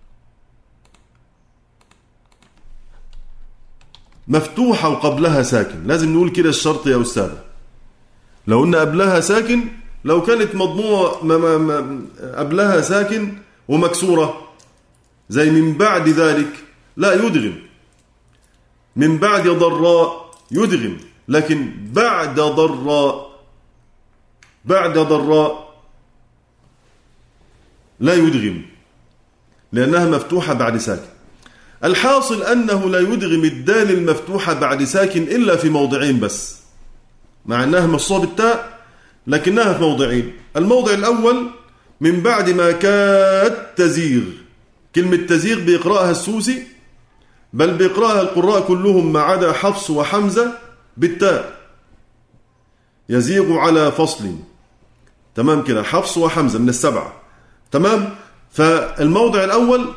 مفتوحة وقبلها ساكن. لازم نقول كده الشرط يا أستاذ. لو قلنا قبلها ساكن، لو كانت مضمومة قبلها ساكن ومكسورة زي من بعد ذلك لا يدغم. من بعد ضراء يدغم، لكن بعد ضراء لا يدغم لأنها مفتوحة بعد ساكن. الحاصل أنه لا يدغم الدال المفتوحة بعد ساكن إلا في موضعين بس، مع أنها مصوبة بالتاء لكنها في موضعين. الموضع الأول من بعد ما كاد تزيغ. كلمة تزيغ بيقرأها السوسي، بل بيقرأها القراء كلهم ما عدا حفص وحمزة بالتاء. يزيغ على فصل. تمام كده، حفص وحمزة من 7. تمام. فالموضع الأول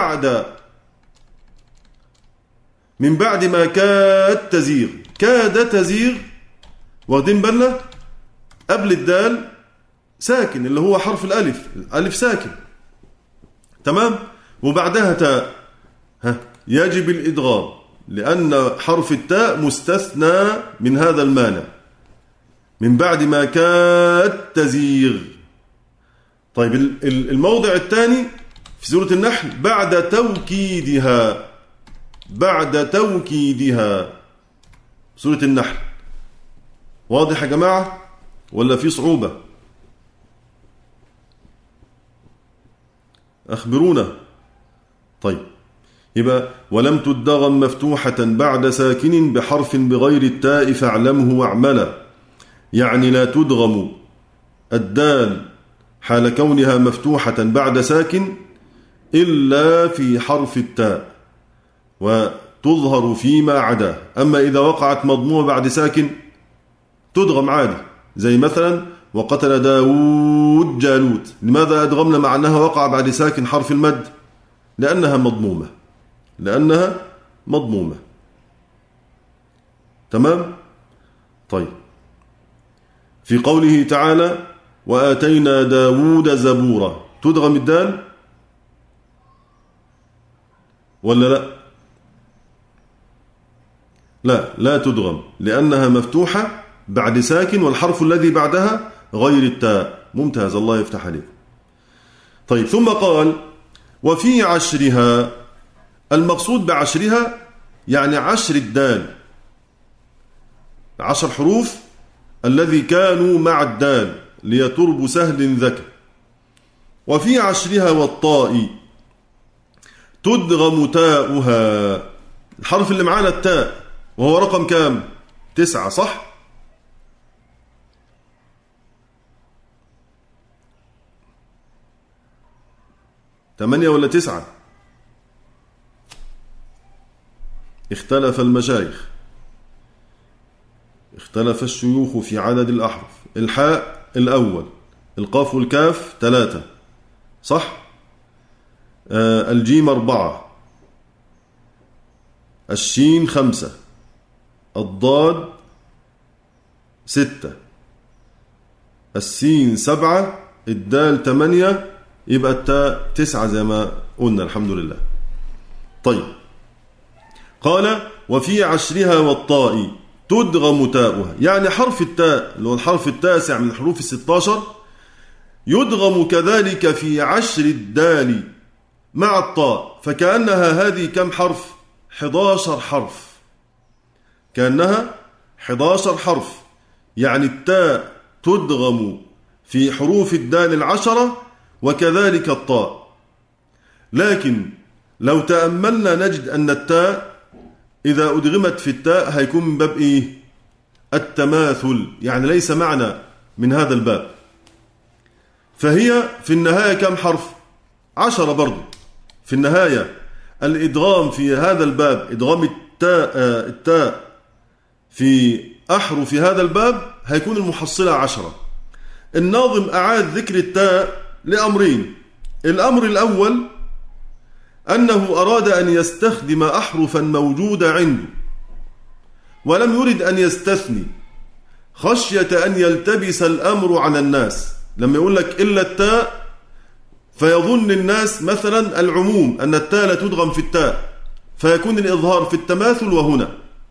من بعد ما كاد تزيغ. كاد تزيغ، واخدين بالنا؟ قبل الدال ساكن اللي هو حرف الألف. الألف ساكن. تمام. وبعدها تاء. يجب الإدغام لأن حرف التاء مستثنى من هذا المانع. من بعد ما كاد تزيغ. طيب الموضع الثاني في سورة النحل بعد توكيدها. بعد توكيدها سورة النحل. واضح يا جماعة ولا في صعوبة؟ أخبرونا. طيب، يبقى ولم تدغم مفتوحة بعد ساكن بحرف بغير التاء فاعلمه واعملا، يعني لا تدغم الدال حال كونها مفتوحة بعد ساكن إلا في حرف التاء، وتظهر فيما عداه. أما إذا وقعت مضمومة بعد ساكن تدغم عادي، زي مثلا وقتل داود جالوت. لماذا أدغمنا مع أنها وقع بعد ساكن حرف المد؟ لأنها مضمومة. تمام. طيب، في قوله تعالى وآتينا داود زبورا، تدغم الدال ولا لا؟ لا تدغم لأنها مفتوحة بعد ساكن والحرف الذي بعدها غير التاء. ممتاز، الله يفتح عليك. طيب، ثم قال وفي عشرها. المقصود بعشرها يعني 10 الدال، 10 حروف الذي كانوا مع الدال ليترب سهل ذكر. وفي عشرها والطاء تدغم تاؤها. الحرف اللي معانا التاء، وهو رقم كام؟ 9 صح؟ ثمانية ولا 9؟ اختلف المشايخ، اختلف الشيوخ في عدد الأحرف. الحاء الأول، القاف والكاف 3 صح؟ الجيم 4، الشين 5، الضاد 6، السين 7، الدال 8، يبقى التاء 9 زي ما قلنا. الحمد لله. طيب، قال وفي عشرها والطاء تدغم تاؤها، يعني حرف التاء اللي هو الحرف التاسع من حروف 16 يدغم كذلك في عشر الدال مع الطاء، فكأنها هذه كم حرف؟ 11 حرف، كأنها 11 حرف. يعني التاء تدغم في حروف الدال 10 وكذلك الطاء. لكن لو تأملنا نجد أن التاء إذا أدغمت في التاء هيكون من باب إيه؟ التماثل، يعني ليس معنى من هذا الباب. فهي في النهاية كم حرف؟ 10 برضو في النهاية. الإدغام في هذا الباب، إدغام التاء في أحرف هذا الباب هيكون المحصلة 10. الناظم أعاد ذكر التاء لأمرين. الأمر الأول أنه أراد أن يستخدم أحرفا موجودة عنده ولم يرد أن يستثني، خشية أن يلتبس الأمر على الناس. لما يقول لك إلا التاء فيظن الناس مثلا العموم أن التاء لا تدغم في التاء، فيكون الإظهار في التماثل وهنا.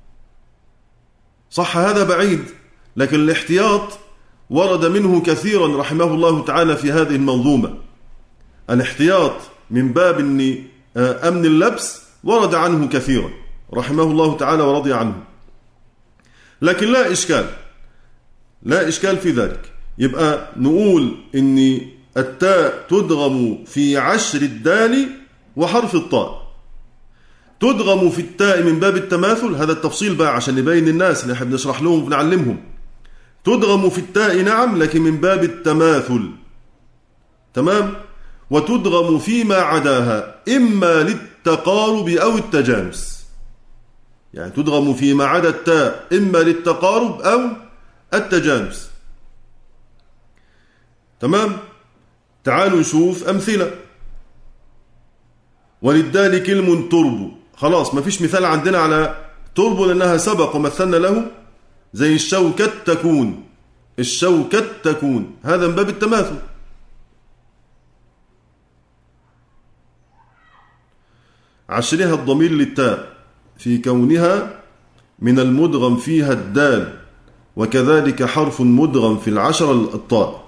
صح، هذا بعيد، لكن الاحتياط ورد منه كثيرا رحمه الله تعالى في هذه المنظومة. الاحتياط من باب أمن اللبس ورد عنه كثيرا رحمه الله تعالى ورضي عنه، لكن لا إشكال في ذلك. يبقى نقول إن التاء تدغم في عشر الدال وحرف الطاء. تدغم في التاء من باب التماثل، هذا التفصيل بقى عشان نبين الناس اللي احنا بنشرح لهم وبنعلمهم. تدغم في التاء نعم، لكن من باب التماثل، تمام. وتدغم فيما عداها إما للتقارب أو التجانس، يعني تدغم فيما عدا التاء إما للتقارب أو التجانس، تمام. تعالوا نشوف أمثلة. وللدال كلم تربو، خلاص ما فيش مثال عندنا على تربو لأنها سبق ومثلنا له، زي الشوكة تكون، الشوكة تكون، هذا من باب التماثل. عشرها الضمير للتاء في كونها من المدغم فيها الدال، وكذلك حرف مدغم في 10 الطاء.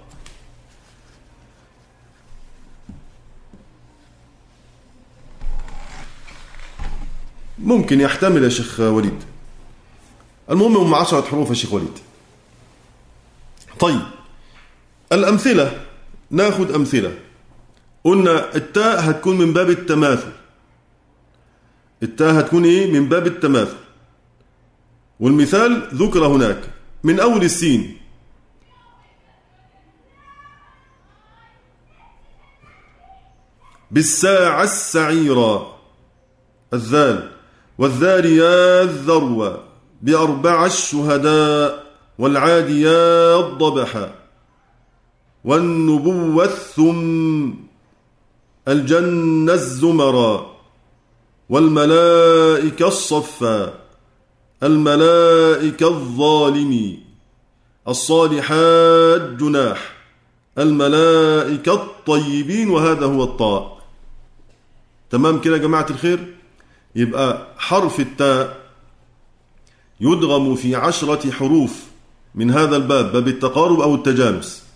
ممكن يحتمل يا شيخ وليد. المهم هم 10 حروف يا شيخ وليد. طيب الأمثلة، ناخد أمثلة. قلنا التاء هتكون من باب التماثل، التاء هتكون إيه؟ من باب التماثل. والمثال ذكر هناك من أول السين، بالساعة السعيرة الذال، والذاريات ذروة، بأربع الشهداء، والعاديات ضبحا، والنبوة الثم، الجنة الزمرا، والملائكة الصفا، الملائكة الظالمي، الصالحات جناح، الملائكة الطيبين، وهذا هو الطاء. تمام كده يا جماعة الخير؟ يبقى حرف التاء يدغم في 10 حروف من هذا الباب، باب التقارب أو التجانس.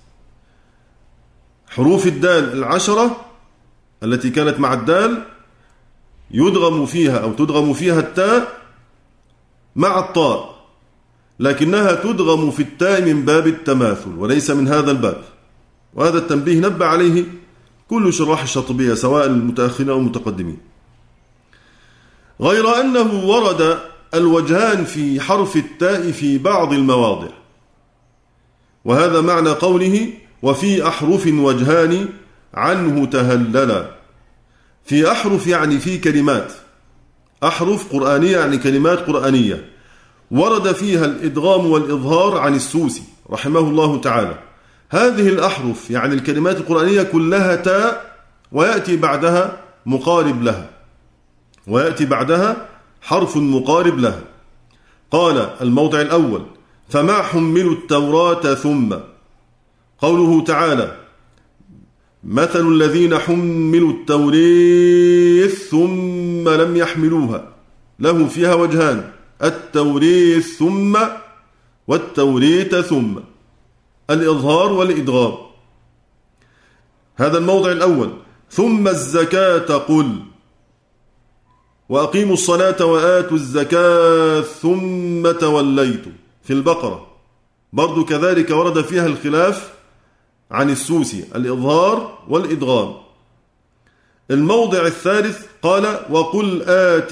حروف الدال 10 التي كانت مع الدال يدغم فيها أو تدغم فيها التاء مع الطاء، لكنها تدغم في التاء من باب التماثل وليس من هذا الباب. وهذا التنبيه نبه عليه كل شراح الشاطبية سواء المتأخرين أو المتقدمين. غير أنه ورد الوجهان في حرف التاء في بعض المواضع، وهذا معنى قوله وفي أحرف وجهان عنه تهللا. في أحرف يعني في كلمات، أحرف قرآنية يعني كلمات قرآنية ورد فيها الإدغام والإظهار عن السوسي رحمه الله تعالى. هذه الأحرف يعني الكلمات القرآنية كلها تاء، ويأتي بعدها مقارب لها، ويأتي بعدها حرف مقارب لها. قال الموضع الأول فما حملوا التوراة ثم، قوله تعالى مثل الذين حملوا التوريث ثم لم يحملوها، له فيها وجهان، التوريث ثم والتوريث ثم، الإظهار والإدغام. هذا الموضع الأول. ثم الزكاة قل وأقيموا الصلاة وآتوا الزكاة ثم توليتم، في البقرة برضو كذلك ورد فيها الخلاف عن السوسي، الإظهار والإدغام. الموضع الثالث قال وقل آت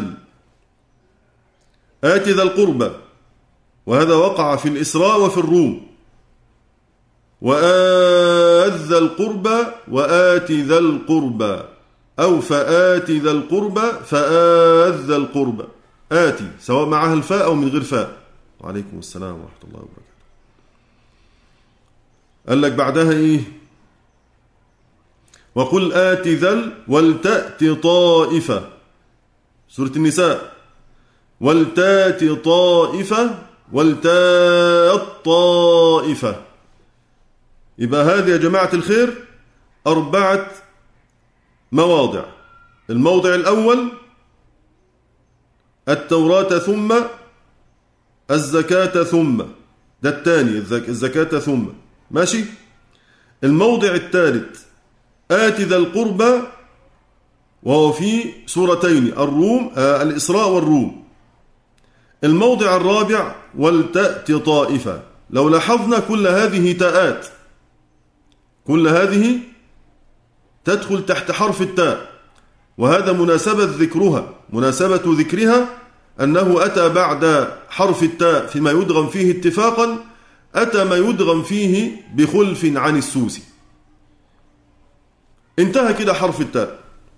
ذا القربى، وهذا وقع في الإسراء وفي الروم، وآت ذا القربى وآت ذا القربى، أو فآت ذا القربى فآت ذا القربى، آتي سواء معها الفاء أو من غير فاء. وعليكم السلام ورحمة الله وبركاته. قال لك بعدها إيه؟ وقل آت ذا ولتأت طائفة، سورة النساء، ولتأت طائفة ولتأت طائفة. يبقى هذه يا جماعة الخير 4 مواضع. الموضع الأول التوراة ثم، الزكاة ثم، ده الثاني الزكاة ثم، ماشي. الموضع الثالث آت ذا القربى، وهو في سورتين الروم، الإسراء والروم. الموضع الرابع ولتأت طائفة. لو لاحظنا كل هذه تاءات، كل هذه تدخل تحت حرف التاء، وهذا مناسبة ذكرها أنه أتى بعد حرف التاء فيما يدغم فيه اتفاقا، أتى ما يدغم فيه بخلف عن السوسي. انتهى كده حرف التاء،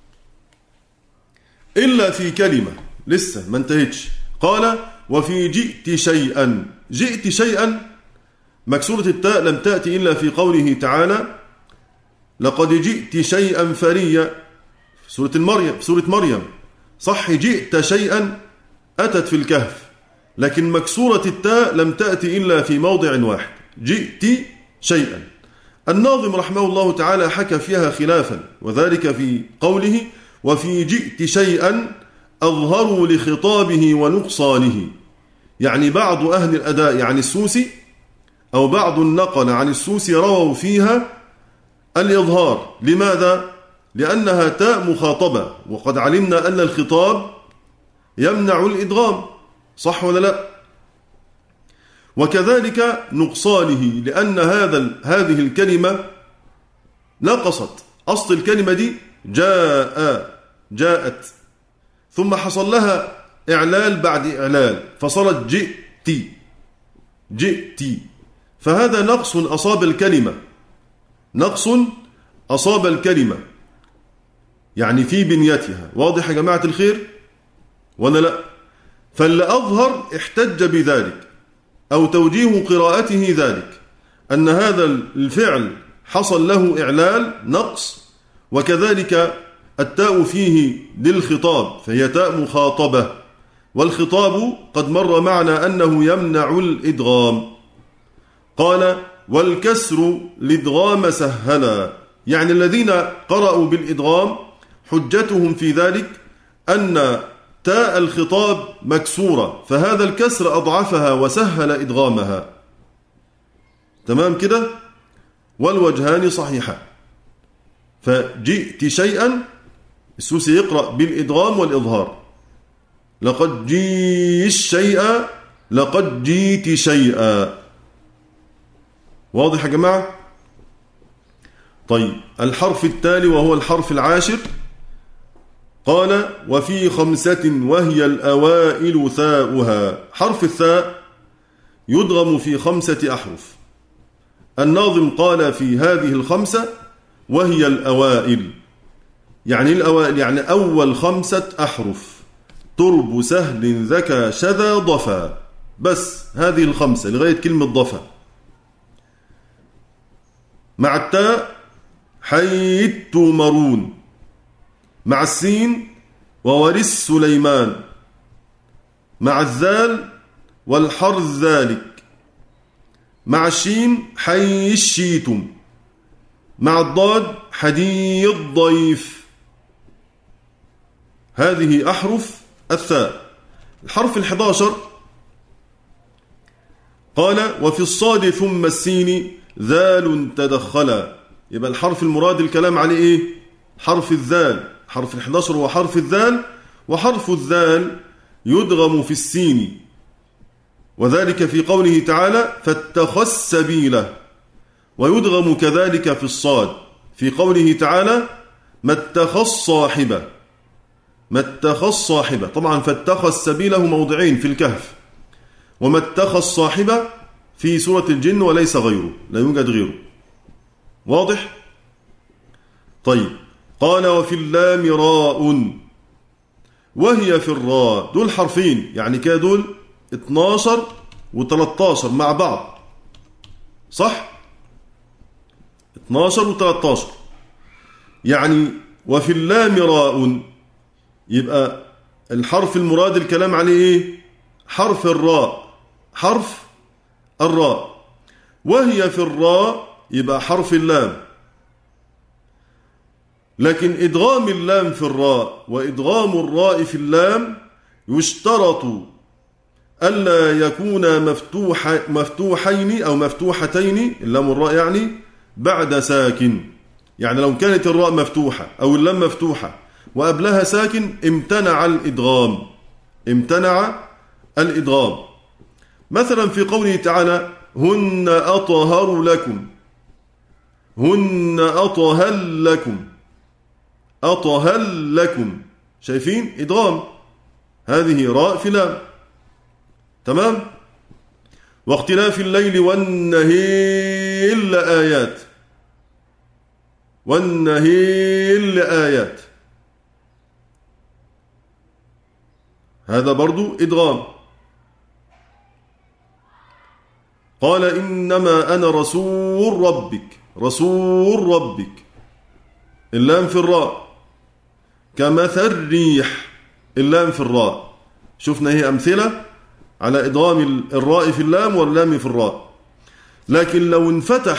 إلا في كلمة لسه ما انتهتش. قال وفي جئت شيئا، جئت شيئا مكسورة التاء لم تأتي إلا في قوله تعالى لقد جئت شيئا فريا، سورة مريم صح، جئت شيئا أتت في الكهف، لكن مكسورة التاء لم تأتي إلا في موضع واحد، جئت شيئا. الناظم رحمه الله تعالى حكى فيها خلافا، وذلك في قوله وفي جئت شيئا أظهروا لخطابه ونقصانه، يعني بعض أهل الأداء عن السوسي أو بعض النقل عن السوسي رووا فيها الإظهار. لماذا؟ لأنها تاء مخاطبة، وقد علمنا أن الخطاب يمنع الإدغام، صح ولا لا؟ وكذلك نقصانه، لأن هذه الكلمة نقصت، أصل الكلمة دي جاءت، ثم حصل لها إعلال بعد إعلال فصارت جئت، فهذا نقص أصاب الكلمة، نقص أصاب الكلمة يعني في بنيتها. واضح يا جماعة الخير ولا لا؟ فاللي أظهر احتج بذلك، أو توجيه قراءته ذلك، أن هذا الفعل حصل له إعلال نقص، وكذلك التاء فيه للخطاب فهي تاء مخاطبة، والخطاب قد مر معنا أنه يمنع الإدغام. قال والكسر الإدغام سهلا، يعني الذين قرأوا بالإدغام حجتهم في ذلك أن تاء الخطاب مكسورة، فهذا الكسر أضعفها وسهل إدغامها. تمام كده؟ والوجهان صحيحة. فجئت شيئا السوسي يقرأ بالإدغام والإظهار، لقد جئت شيئا لقد جئت شيئا. واضح يا جماعة؟ طيب الحرف التالي وهو الحرف العاشر قال وفي 5 وهي الأوائل ثاؤها. حرف الثاء يدغم في 5 أحرف. الناظم قال في هذه 5 وهي الأوائل. يعني الأوائل يعني أول 5 أحرف: ترب، سهل، ذكى، شذا، ضفا. بس هذه 5 لغاية كلمة ضفا. مع التاء حيت مرون. مع السين وورث سليمان. مع الذال والحرث ذلك. مع الشين حي الشيتم. مع الضاد حدي الضيف. هذه أحرف الثاء. الحرف 11 قال وفي الصاد ثم السين ذال تدخلا. يبقى الحرف المراد الكلام عليه إيه؟ حرف الذال. حرف 11 هو حرف الذال، وحرف الذال يدغم في السين، وذلك في قوله تعالى فاتخذ سبيله. ويدغم كذلك في الصاد في قوله تعالى ما اتخذ صاحبه. ما اتخذ صاحبه. طبعا فاتخذ سبيله موضعين في الكهف، وما اتخذ صاحبه في سورة الجن وليس غيره، لا يوجد غيره. واضح؟ طيب. قال وفي اللام راء وهي في الراء. دول حرفين يعني كده دول 12 و13 مع بعض، صح؟ 12 و13 يعني وفي اللام راء. يبقى الحرف المراد الكلام عليه ايه؟ حرف الراء. حرف الراء. وهي في الراء يبقى حرف اللام. لكن إدغام اللام في الراء وإدغام الراء في اللام يشترط ألا يكون مفتوحين أو مفتوحتين، اللام والراء يعني بعد ساكن. يعني لو كانت الراء مفتوحة أو اللام مفتوحة وقبلها ساكن امتنع الإدغام. امتنع الإدغام. مثلا في قوله تعالى هن أطهر لكم. هن أطهر لكم. أطهر لكم. شايفين؟ إدغام. هذه راء في لام. تمام؟ واختلاف الليل والنهار لآيات. والنهار لآيات. هذا برضو إدغام. قال إنما أنا رسول ربك. رسول ربك. اللام في الراء. كمثل ريح. اللام في الراء. شفنا هي أمثلة على إدغام الراء في اللام واللام في الراء. لكن لو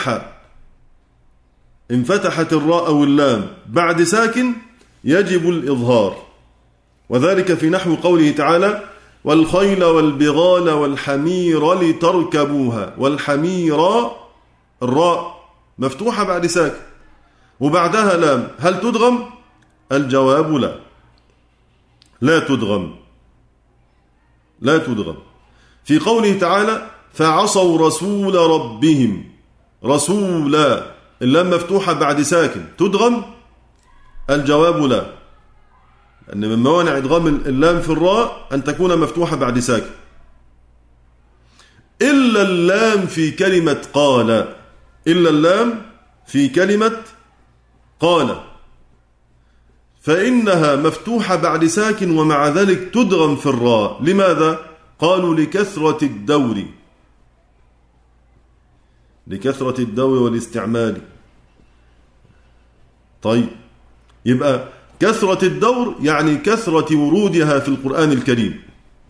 انفتحت الراء أو اللام بعد ساكن يجب الإظهار، وذلك في نحو قوله تعالى والخيل والبغال والحمير لتركبوها. والحمير الراء مفتوحة بعد ساكن وبعدها لام، هل تدغم؟ الجواب لا، لا تدغم. لا تدغم. في قوله تعالى فعصوا رسول ربهم. رسولا اللام مفتوحة بعد ساكن تدغم؟ الجواب لا، لأن من موانع إدغام اللام في الراء أن تكون مفتوحة بعد ساكن، إلا اللام في كلمة قال. إلا اللام في كلمة قال فإنها مفتوحة بعد ساكن ومع ذلك تدغم في الراء. لماذا؟ قالوا لكثرة الدور. لكثرة الدور والاستعمال. طيب، يبقى كثرة الدور يعني كثرة ورودها في القرآن الكريم.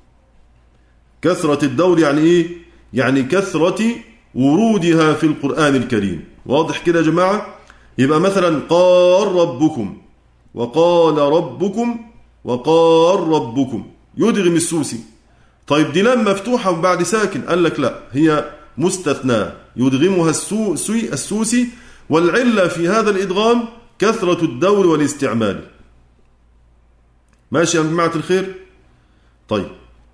كثرة الدور يعني إيه؟ يعني كثرة ورودها في القرآن الكريم. واضح كده يا جماعة؟ يبقى مثلا قال ربكم وقال ربكم وقال ربكم يدغم السوسي. طيب دي لام مفتوحة وبعد ساكن، قال لك لا، هي مستثنى يدغمها السوسي، والعلة في هذا الإدغام كثرة الدور والاستعمال. ماشي يا جماعة الخير؟ طيب،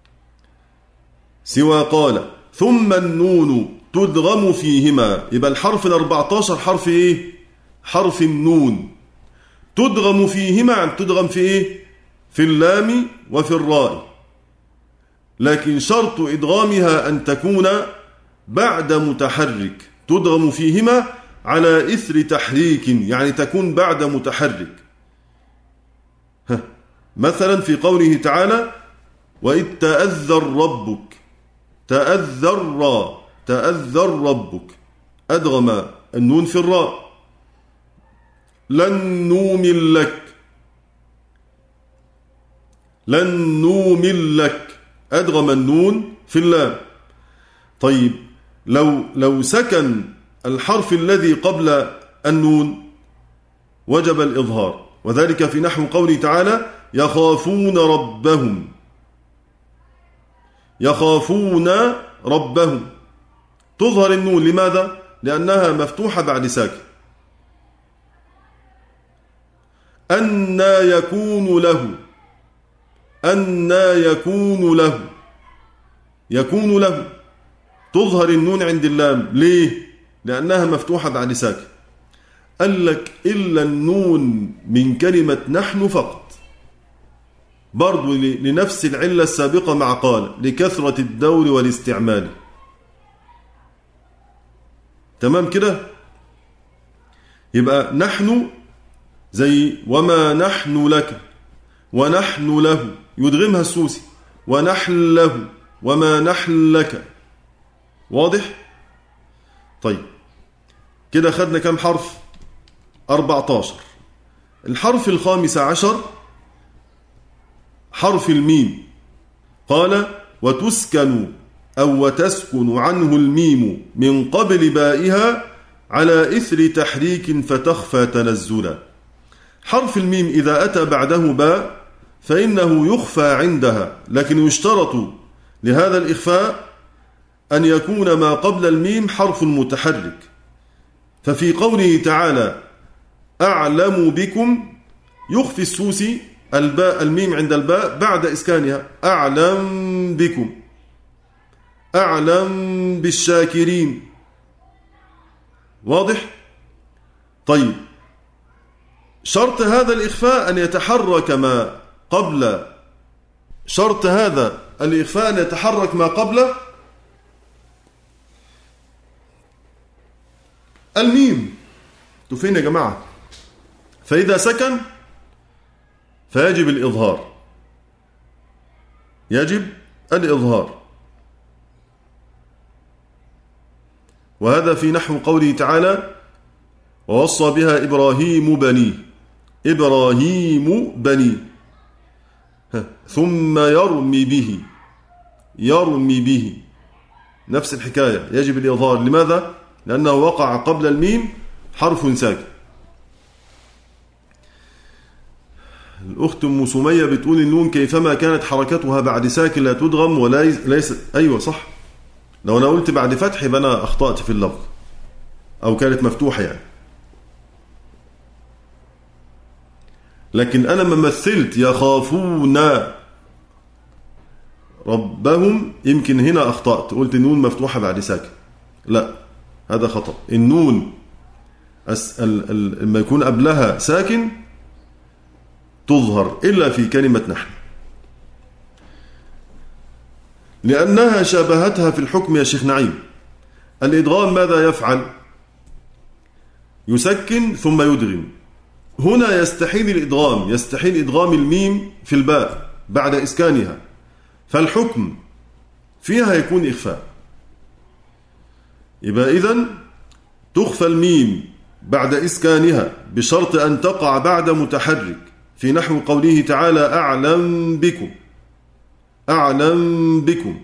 سوى قال ثم النون تدغم فيهما. يبقى الحرف 14 حرف ايه؟ حرف النون. تدغم فيهما، تدغم في ايه؟ في اللام وفي الراء، لكن شرط إدغامها أن تكون بعد متحرك تدغم فيهما على إثر تحريك، يعني تكون بعد متحرك. مثلا في قوله تعالى وإذ تأذر ربك، تأذر ربك، أدغم النون في الراء. لن نومن لك، أدغم النون في اللام. طيب لو سكن الحرف الذي قبل النون وجب الإظهار، وذلك في نحو قوله تعالى يخافون ربهم، تظهر النون. لماذا؟ لأنها مفتوحة بعد ساكن. أنى يكون له تظهر النون عند اللام. ليه؟ لأنها مفتوحة بعد ساكن. قال لك إلا النون من كلمة نحن فقط، برضو لنفس العلة السابقة مع قال لكثرة الدور والاستعمال. تمام كده؟ يبقى نحن زي وما نحن لك، ونحن له يدغمها السوسي، ونحن له وما نحن لك. واضح؟ طيب كده خدنا كم حرف؟ 14. الحرف الخامس عشر حرف الميم. قال وتسكن أو وتسكن عنه الميم من قبل بائها على إثر تحريك فتخفى تنزلا. حرف الميم إذا أتى بعده باء فإنه يخفى عندها، لكن يشترط لهذا الإخفاء أن يكون ما قبل الميم حرف متحرك. ففي قوله تعالى أعلم بكم يخفي السوسي الباء الميم عند الباء بعد إسكانها، أعلم بكم، أعلم بالشاكرين. واضح؟ طيب شرط هذا الإخفاء أن يتحرك ما قبل، شرط هذا الإخفاء أن يتحرك ما قبل الميم. تفين يا جماعة؟ فإذا سكن فيجب الإظهار، يجب الإظهار. وهذا في نحو قوله تعالى ووصى بها إبراهيم بني ثم يرمي به نفس الحكاية، يجب الإظهار. لماذا؟ لأنه وقع قبل الميم حرف ساكن. الأخت أم سمية بتقول النون كيفما كانت حركتها بعد ساكن لا تدغم وليس. أيوة صح، لو أنا قلت بعد فتح يبقى أنا أخطأت في اللفظ، أو كانت مفتوحة يعني. لكن أنا ما مثلت يخافون ربهم، يمكن هنا أخطأت، قلت النون مفتوحة بعد ساكن. لا، هذا خطأ. النون لما يكون قبلها ساكن تظهر إلا في كلمة نحن، لأنها شابهتها في الحكم يا شيخ نعيم. الإدغام ماذا يفعل؟ يسكن ثم يدغم. هنا يستحيل إدغام الميم في الباء بعد إسكانها، فالحكم فيها يكون إخفاء. يبقى إذن تخفى الميم بعد إسكانها بشرط أن تقع بعد متحرك، في نحو قوله تعالى أعلم بكم.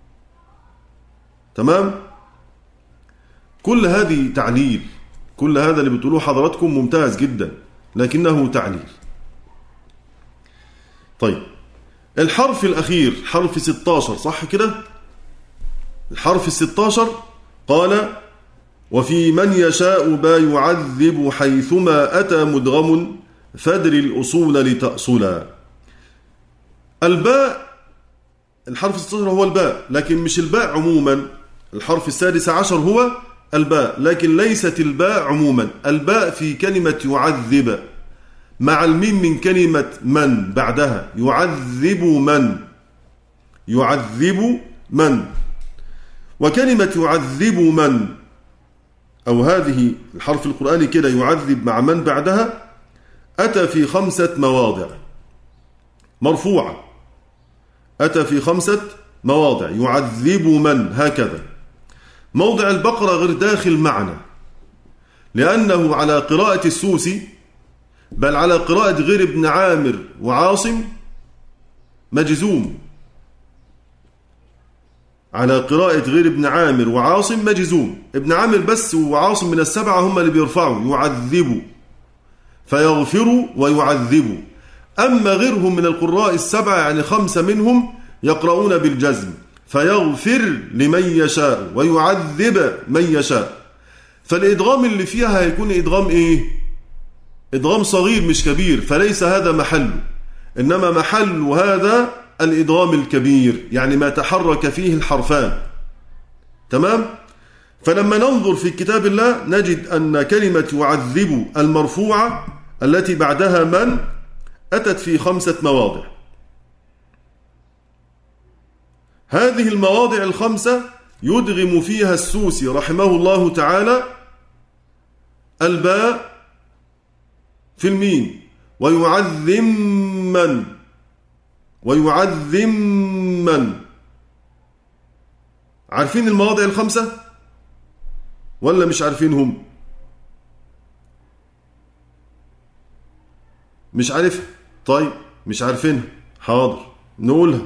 تمام؟ كل هذه تعليل، كل هذا اللي بتقولوه حضراتكم ممتاز جدا، لكنه تعليل. طيب الحرف الأخير حرف 16، صح كده؟ الحرف 16 قال وفي من يشاء با يعذب حيثما أتى مدغم فادر الأصول لتأصلا. الباء، الحرف 16 هو الباء، لكن مش الباء عموما. الحرف 16 هو الباء، لكن ليست الباء عموما. الباء في كلمة يعذب مع الميم من كلمة من بعدها، يعذب من، يعذب من. وكلمة يعذب من، أو هذه الحرف القرآني كده يعذب مع من بعدها، أتى في 5 مواضع مرفوعة، أتى في 5 مواضع. يعذب من هكذا. موضع البقرة غير داخل معنا، لأنه على قراءة السوسي، بل على قراءة غير ابن عامر وعاصم مجزوم، على قراءة غير ابن عامر وعاصم مجزوم. ابن عامر بس وعاصم من السبعة هم اللي بيرفعوا يعذبوا، فيغفروا ويعذبوا. أما غيرهم من القراء السبعة يعني 5 منهم يقرؤون بالجزم، فيغفر لمن يشاء ويعذب من يشاء. فالإدغام اللي فيها هيكون إدغام إيه؟ إدغام صغير مش كبير، فليس هذا محله، إنما محل هذا الإدغام الكبير، يعني ما تحرك فيه الحرفان. تمام؟ فلما ننظر في كتاب الله نجد أن كلمة يعذب المرفوعة التي بعدها من أتت في 5 مواضع. هذه المواضع ال5 يدغم فيها السوسي رحمه الله تعالى الباء في الميم، ويعذم من، ويعذم من. عارفين المواضع ال5 ولا مش عارفينهم؟ مش عارفها؟ طيب مش عارفينها، حاضر نقولها.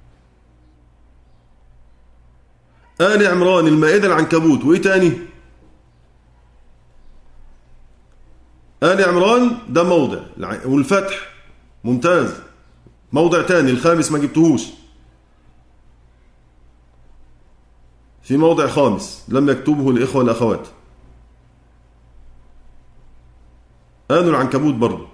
آل عمران، المائدة، العنكبوت، وإيه تاني؟ آل عمران ده موضع، والفتح ممتاز. موضع تاني الخامس ما جبتهوش، في موضع خامس لم يكتبه الإخوة والأخوات. آل العنكبوت برضه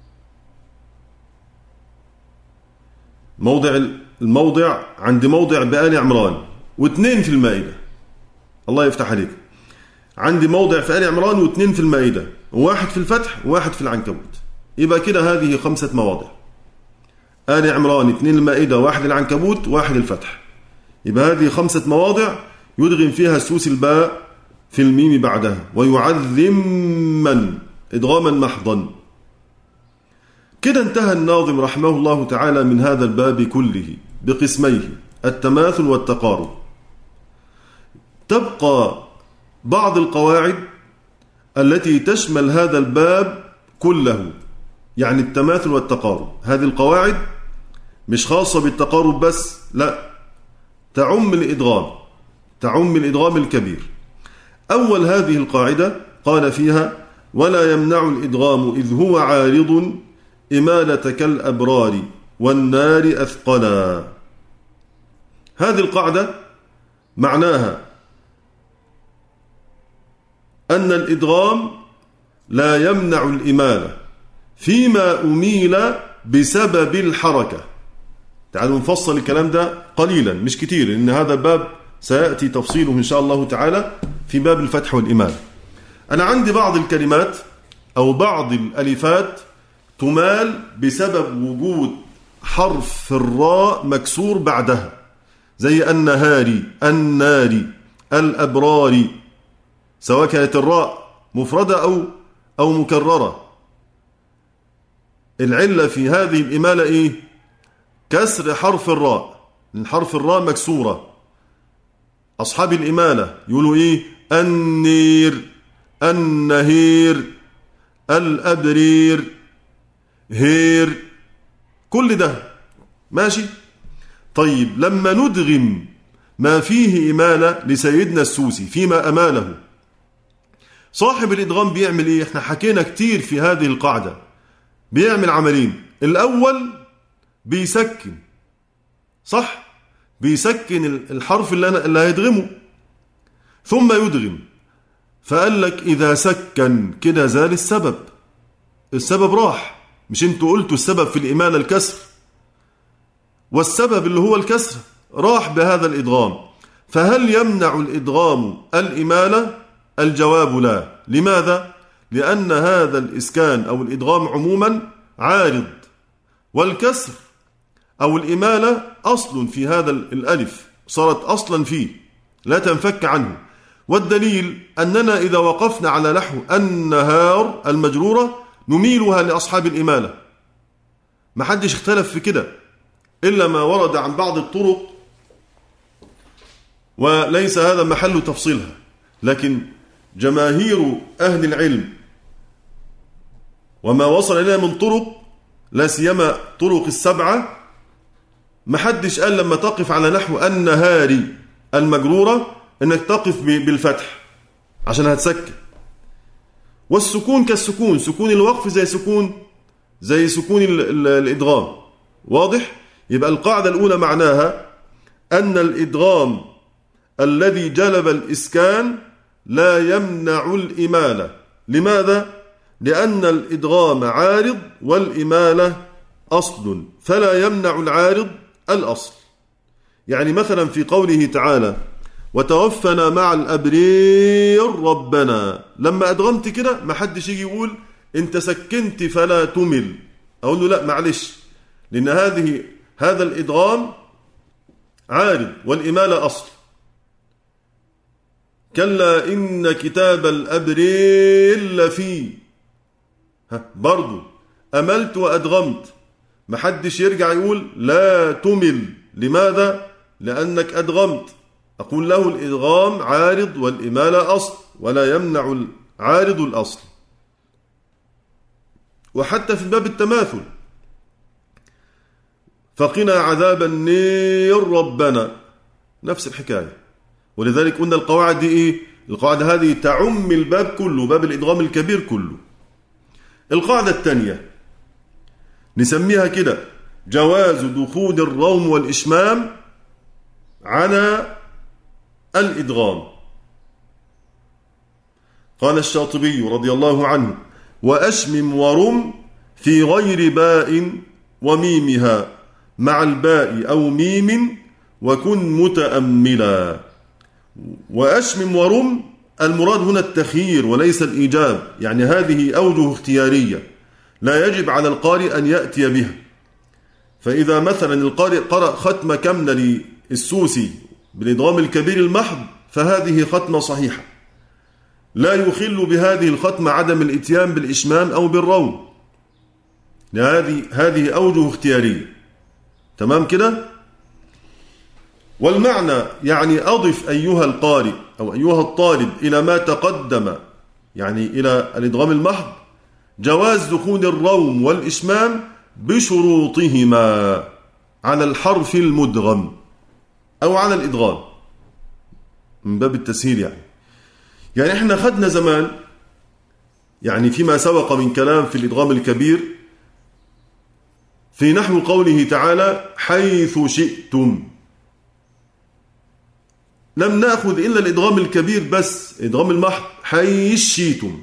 الموضع عندي موضع بآل عمران و2 في المائدة. الله يفتح عليك، عندي موضع في آل عمران و2 في المائدة، وواحد في الفتح وواحد في العنكبوت. يبقى كده هذه 5 مواضع: آل عمران، 2 المائدة، 1 العنكبوت، 1 الفتح. يبقى هذه 5 مواضع يدغم فيها السوس الباء في الميم بعدها، ويعذم من إدغاما محضا. كده انتهى الناظم رحمه الله تعالى من هذا الباب كله بقسميه التماثل والتقارب. تبقى بعض القواعد التي تشمل هذا الباب كله، يعني التماثل والتقارب. هذه القواعد مش خاصة بالتقارب بس، لا، تعم الإدغام، تعم الإدغام الكبير. أول هذه القاعدة قال فيها: ولا يمنع الإدغام إذ هو عارض إمالة كالأبرار والنار أثقلا. هذه القاعدة معناها أن الإدغام لا يمنع الإمالة فيما أميل بسبب الحركة. تعالوا نفصل الكلام ده قليلا مش كتير، لأن هذا الباب سيأتي تفصيله إن شاء الله تعالى في باب الفتح والإمالة. أنا عندي بعض الكلمات أو بعض الألفات تمال بسبب وجود حرف الراء مكسور بعدها، زي النهاري، الناري، الأبرار، سواء كانت الراء مفردة أو مكررة. العلة في هذه الإمالة إيه؟ كسر حرف الراء، الحرف الراء مكسورة. أصحاب الإمالة يقولوا إيه؟ النير، النهير، الأبرير، هير، كل ده ماشي. طيب لما ندغم ما فيه إمالة لسيدنا السوسي فيما أماله، صاحب الإدغام بيعمل إيه؟ إحنا حكينا كتير في هذه القاعدة. بيعمل عملين: الأول بيسكن، صح؟ بيسكن الحرف اللي هيدغمه، ثم يدغم. فقال لك إذا سكن كده زال السبب راح. مش انتوا قلتوا السبب في الإمالة الكسر، والسبب اللي هو الكسر راح بهذا الإدغام. فهل يمنع الإدغام الإمالة؟ الجواب لا. لماذا؟ لأن هذا الإسكان أو الإدغام عموما عارض، والكسر أو الإمالة أصل في هذا الألف، صارت أصلا فيه لا تنفك عنه. والدليل أننا إذا وقفنا على نحو النهار المجرورة نميلها لأصحاب الإمالة، ما حدش اختلف في كده إلا ما ورد عن بعض الطرق، وليس هذا محل تفصيلها، لكن جماهير أهل العلم وما وصل إلينا من طرق، لا سيما طرق السبعة، ما حدش قال لما تقف على نحو النهار المجرورة انك تقف بالفتح عشان هتسكن. والسكون كالسكون، سكون الوقف زي سكون الإدغام. واضح؟ يبقى القاعدة الأولى معناها أن الإدغام الذي جلب الإسكان لا يمنع الإمالة. لماذا؟ لأن الإدغام عارض والإمالة أصل، فلا يمنع العارض الأصل. يعني مثلا في قوله تعالى وتوفنا مع الأبرير ربنا، لما أدغمت كده ما حدش يجي يقول انت سكنت فلا تمل، أقول له لا معلش، لأن هذا الإدغام عارض والإمالة أصل. كلا إن كتاب الأبرير لفي، برضو أملت وأدغمت، ما حدش يرجع يقول لا تمل. لماذا؟ لأنك أدغمت. أقول له الإدغام عارض والإمالة أصل، ولا يمنع العارض الأصل. وحتى في باب التماثل فقنا عذاب النير ربنا، نفس الحكاية. ولذلك قلنا القواعد دي إيه؟ القواعد هذه تعم الباب كله، باب الإدغام الكبير كله. القاعدة الثانية نسميها كده جواز دخول الروم والإشمام على الإدغام. قال الشاطبي رضي الله عنه وأشمم ورم في غير باء وميمها مع الباء أو ميم وكن متأملا. وأشمم ورم المراد هنا التخيير وليس الإيجاب، يعني هذه أوجه اختيارية لا يجب على القارئ أن يأتي بها. فإذا مثلا القارئ قرأ ختمة كاملة للسوسي بالإدغام الكبير المحض فهذه ختمة صحيحة، لا يخل بهذه الختمة عدم الإتيان بالإشمام أو بالروم، هذه أوجه اختيارية. تمام كده؟ والمعنى يعني أضف أيها القارئ أو أيها الطالب إلى ما تقدم، يعني إلى الإدغام المحض، جواز دخول الروم والإشمام بشروطهما على الحرف المدغم أو على الإدغام من باب التسهيل. يعني احنا خدنا زمان، يعني فيما سبق من كلام في الإدغام الكبير في نحو قوله تعالى حيث شئتم، لم نأخذ إلا الإدغام الكبير بس، إدغام المحض حيث شئتم.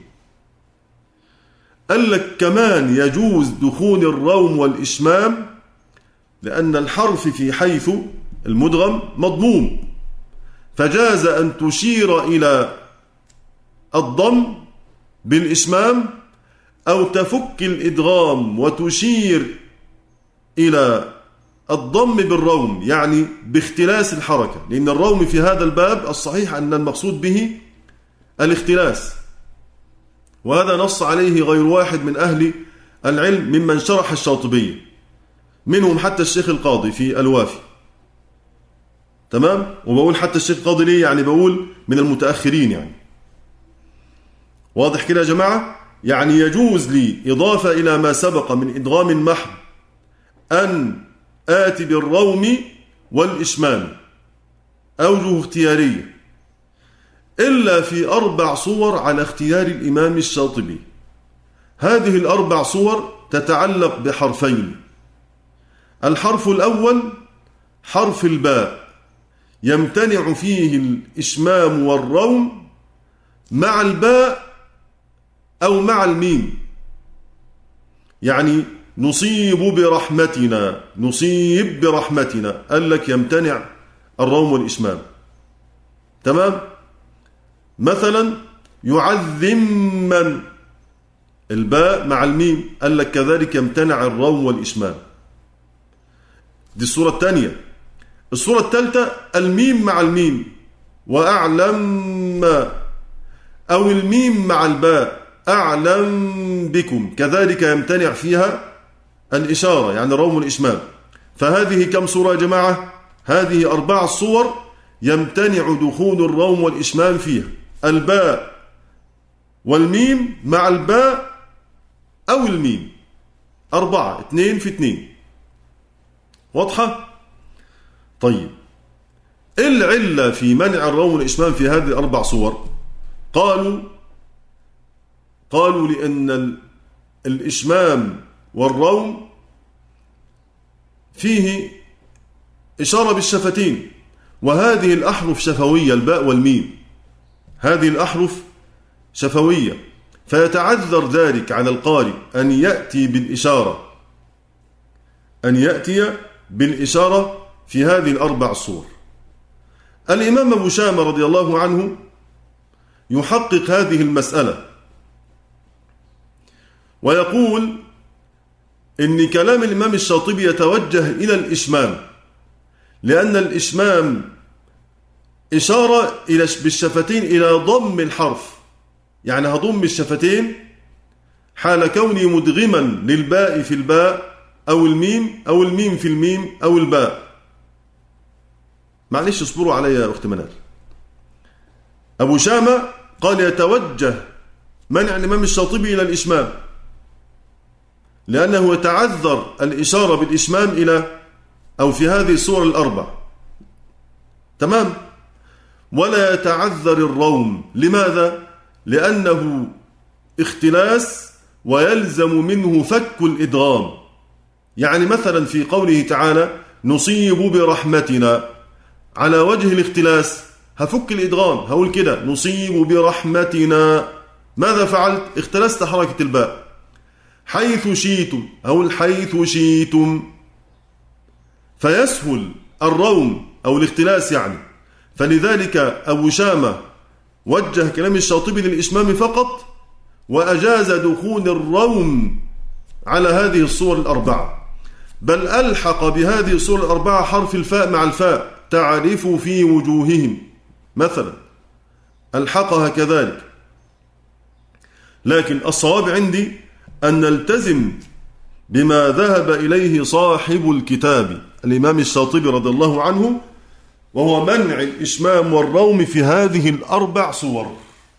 قال لك كمان يجوز دخول الروم والإشمام لأن الحرف في حيث المدغم مضموم، فجاز أن تشير إلى الضم بالإشمام أو تفك الإدغام وتشير إلى الضم بالروم، يعني باختلاس الحركة، لأن الروم في هذا الباب الصحيح أن المقصود به الاختلاس، وهذا نص عليه غير واحد من أهل العلم ممن شرح الشاطبية، منهم حتى الشيخ القاضي في الوافي. تمام؟ وبقول حتى الشيخ القاضي ليه؟ يعني بقول من المتأخرين يعني. واضح كده يا جماعة؟ يعني يجوز لي إضافة إلى ما سبق من إدغام محض أن آتي بالروم والإشمام، أوجه اختيارية، إلا في 4 صور على اختيار الإمام الشاطبي. هذه ال4 صور تتعلق بحرفين. الحرف الأول حرف الباء، يمتنع فيه الإشمام والروم مع الباء أو مع الميم، يعني نصيب برحمتنا، نصيب برحمتنا، قال لك يمتنع الروم والإشمام. تمام؟ مثلا يعذم من، الباء مع الميم، قال لك كذلك يمتنع الروم والإشمام. دي الصورة الثانية. الصورة الثالثة الميم مع الميم وأعلم، أو الميم مع الباء أعلم بكم، كذلك يمتنع فيها الإشارة يعني الروم والإشمام. فهذه كم صورة يا جماعة؟ هذه 4 صور يمتنع دخول الروم والإشمام فيها: الباء والميم مع الباء أو الميم، 4، 2 في 2. واضحة؟ طيب، إيه العلة في منع الروم والإشمام في هذه 4 صور؟ قالوا لأن الإشمام والروم فيه إشارة بالشفتين، وهذه الأحرف شفوية، الباء والميم هذه الأحرف شفوية، فيتعذر ذلك على القارئ أن يأتي بالإشارة في هذه 4 صور. الإمام أبو شامة رضي الله عنه يحقق هذه المسألة ويقول إن كلام الإمام الشاطبي يتوجه إلى الإشمام، لأن الإشمام إشارة بالشفتين إلى ضم الحرف، يعني هضم الشفتين حال كوني مدغما للباء في الباء أو الميم في الميم أو الباء. معلش اصبروا علي يا أخت منال. أبو شامة قال يتوجه منع الإمام الشاطبي إلى الإشمام، لأنه يتعذر الإشارة بالإشمام أو في هذه الصور ال4، تمام؟ ولا يتعذر الروم. لماذا؟ لأنه اختلاس ويلزم منه فك الإدغام. يعني مثلا في قوله تعالى نصيب برحمتنا، على وجه الاختلاس هفك الإدغام، هقول كده نصيب برحمتنا. ماذا فعلت؟ اختلست حركة الباء. حيث شئتم، هقول حيث شئتم، فيسهل الروم أو الاختلاس يعني. فلذلك أبو شامة وجه كلام الشاطبي للإشمام فقط، وأجاز دخول الروم على هذه الصور ال4، بل ألحق بهذه الصور ال4 حرف الفاء مع الفاء، تعرف في وجوههم مثلا، ألحقها كذلك. لكن الصواب عندي أن نلتزم بما ذهب إليه صاحب الكتاب الإمام الشاطبي رضي الله عنه، وهو منع الإشمام والروم في هذه ال4 صور،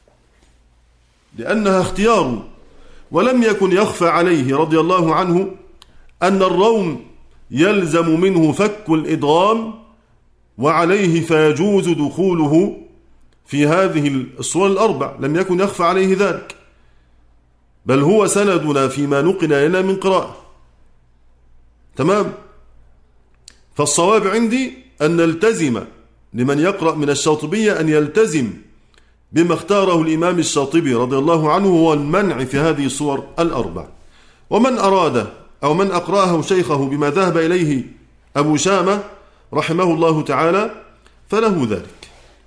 لأنها اختيار. ولم يكن يخفى عليه رضي الله عنه أن الروم يلزم منه فك الإدغام، وعليه فيجوز دخوله في هذه الصور ال4. لم يكن يخفى عليه ذلك، بل هو سندنا فيما نقل لنا من قراءة. تمام؟ فالصواب عندي أن نلتزم، لمن يقرأ من الشاطبية أن يلتزم بما اختاره الإمام الشاطبي رضي الله عنه، هو المنع في هذه الصور ال4. ومن أراد أو من أقرأه شيخه بما ذهب إليه أبو شامة رحمه الله تعالى فله ذلك.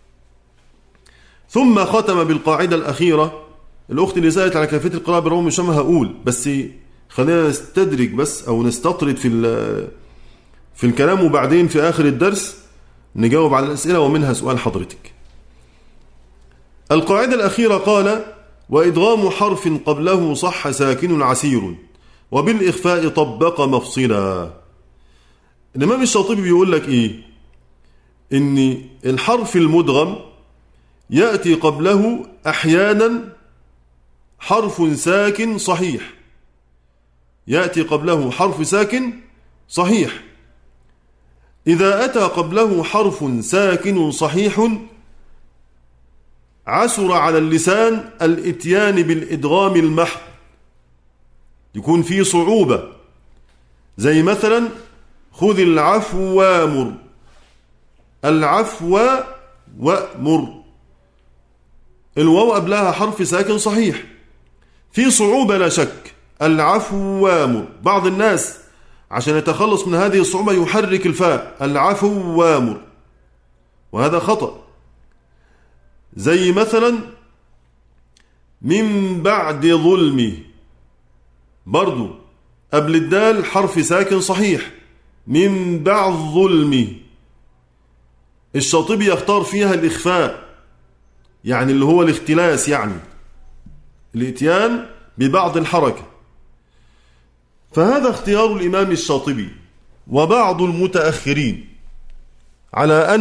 ثم ختم بالقاعدة الأخيرة. الأخت اللي سألت على كيفية القراءة بالروم والإشمام هقول، بس خلينا نستدرج بس أو نستطرد في الكلام، وبعدين في آخر الدرس نجاوب على الأسئلة ومنها سؤال حضرتك. القاعدة الأخيرة قال وإدغام حرف قبله صح ساكن عسير، وبالإخفاء طبق مفصلا. الإمام الشاطبي بيقول لك إيه؟ إن الحرف المدغم يأتي قبله أحيانا حرف ساكن صحيح، يأتي قبله حرف ساكن صحيح. إذا أتى قبله حرف ساكن صحيح عسر على اللسان الإتيان بالإدغام المحض، يكون فيه صعوبة، زي مثلا خذ العفو وامر، العفو وامر، الواو قبلها حرف ساكن صحيح، في صعوبة لا شك. العفو وامر، بعض الناس عشان يتخلص من هذه الصعوبة يحرك الفاء العفو وامر، وهذا خطأ. زي مثلا من بعد ظلمه، برضو قبل الدال حرف ساكن صحيح، من بعد ظلم. الشاطبي يختار فيها الإخفاء، يعني اللي هو الاختلاس، يعني الاتيان ببعض الحركة. فهذا اختيار الإمام الشاطبي وبعض المتأخرين على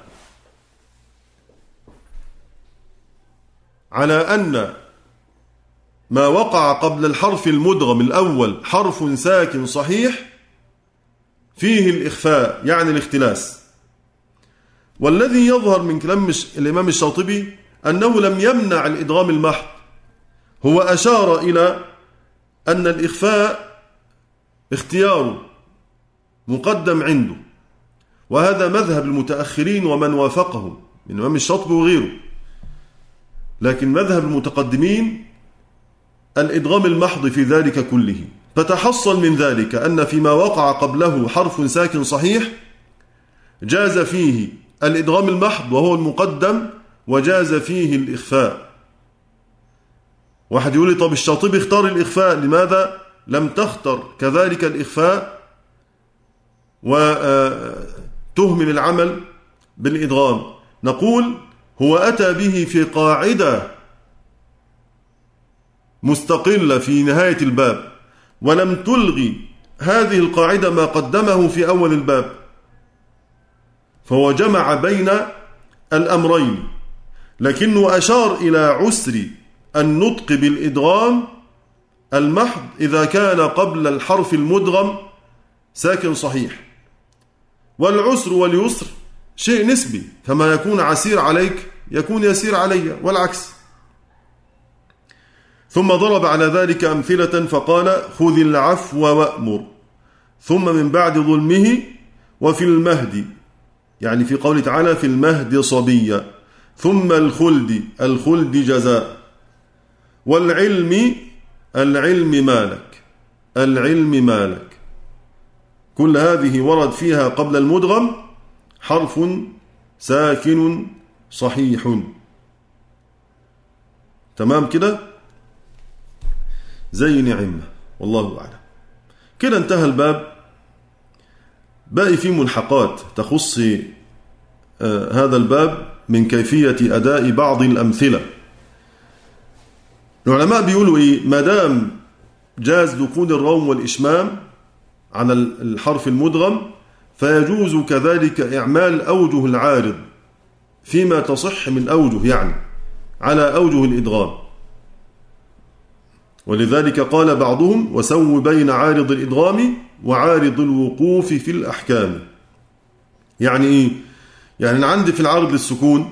أن ما وقع قبل الحرف المدغم الأول حرف ساكن صحيح فيه الإخفاء، يعني الاختلاس. والذي يظهر من كلام الإمام الشاطبي أنه لم يمنع الإدغام المحض، هو أشار إلى أن الإخفاء اختيار مقدم عنده، وهذا مذهب المتأخرين ومن وافقهم من الإمام الشاطبي وغيره. لكن مذهب المتقدمين الإدغام المحض في ذلك كله. فتحصل من ذلك أن فيما وقع قبله حرف ساكن صحيح جاز فيه الإدغام المحض وهو المقدم، وجاز فيه الإخفاء. واحد يقول لي طب الشاطبي اختار الإخفاء، لماذا لم تختر كذلك الإخفاء وتهمل العمل بالإدغام؟ نقول هو أتى به في قاعدة مستقلة في نهاية الباب، ولم تلغي هذه القاعدة ما قدمه في أول الباب، فهو جمع بين الأمرين، لكنه أشار إلى عسر النطق بالإدغام المحض إذا كان قبل الحرف المدغم ساكن صحيح. والعسر واليسر شيء نسبي، فما يكون عسير عليك يكون يسير علي، والعكس. ثم ضرب على ذلك أمثلة فقال خذ العفو وأمر، ثم من بعد ظلمه وفي المهد، يعني في قوله تعالى في المهد صبيا، ثم الخلد جزاء، والعلم مالك. كل هذه ورد فيها قبل المدغم حرف ساكن صحيح. تمام كده زي نعمة، والله أعلم. كده انتهى الباب. باقي فيه ملحقات تخص هذا الباب من كيفية أداء بعض الأمثلة. العلماء بيقولوا إيه؟ ما دام جاز دخول الروم والإشمام على الحرف المدغم، فيجوز كذلك إعمال أوجه العارض فيما تصح من أوجه، يعني على أوجه الإدغام. ولذلك قال بعضهم وسو بين عارض الإدغام وعارض الوقوف في الأحكام. يعني إيه؟ يعني عندي في العارض السكون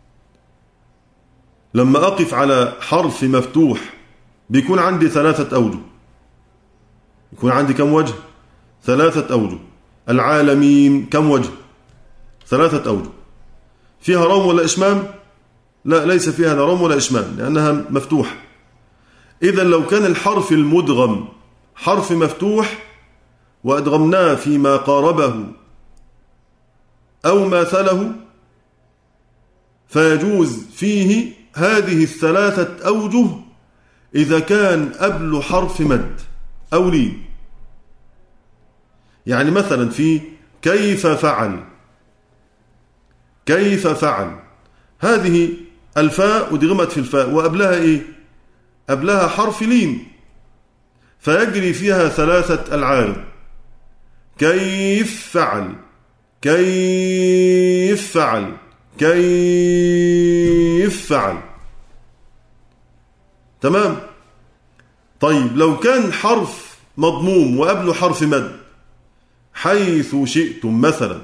لما أقف على حرف مفتوح بيكون عندي 3 أوجه. يكون عندي كم وجه؟ 3 أوجه. العالمين كم وجه؟ 3 أوجه. فيها روم ولا إشمام؟ لا، ليس فيها لا روم ولا إشمام لأنها مفتوحة. إذا لو كان الحرف المدغم حرف مفتوح وأدغمناه فيما قاربه أو ماثله، فيجوز فيه هذه 3 أوجه إذا كان قبل حرف مد أو لين. يعني مثلا في كيف فعل، هذه الفاء أدغمت في الفاء وقبلها إيه؟ قبلها حرف لين، فيجري فيها 3 العارض. كيف فعل. تمام. طيب لو كان حرف مضموم وقبله حرف مد، حيث شئتم مثلا،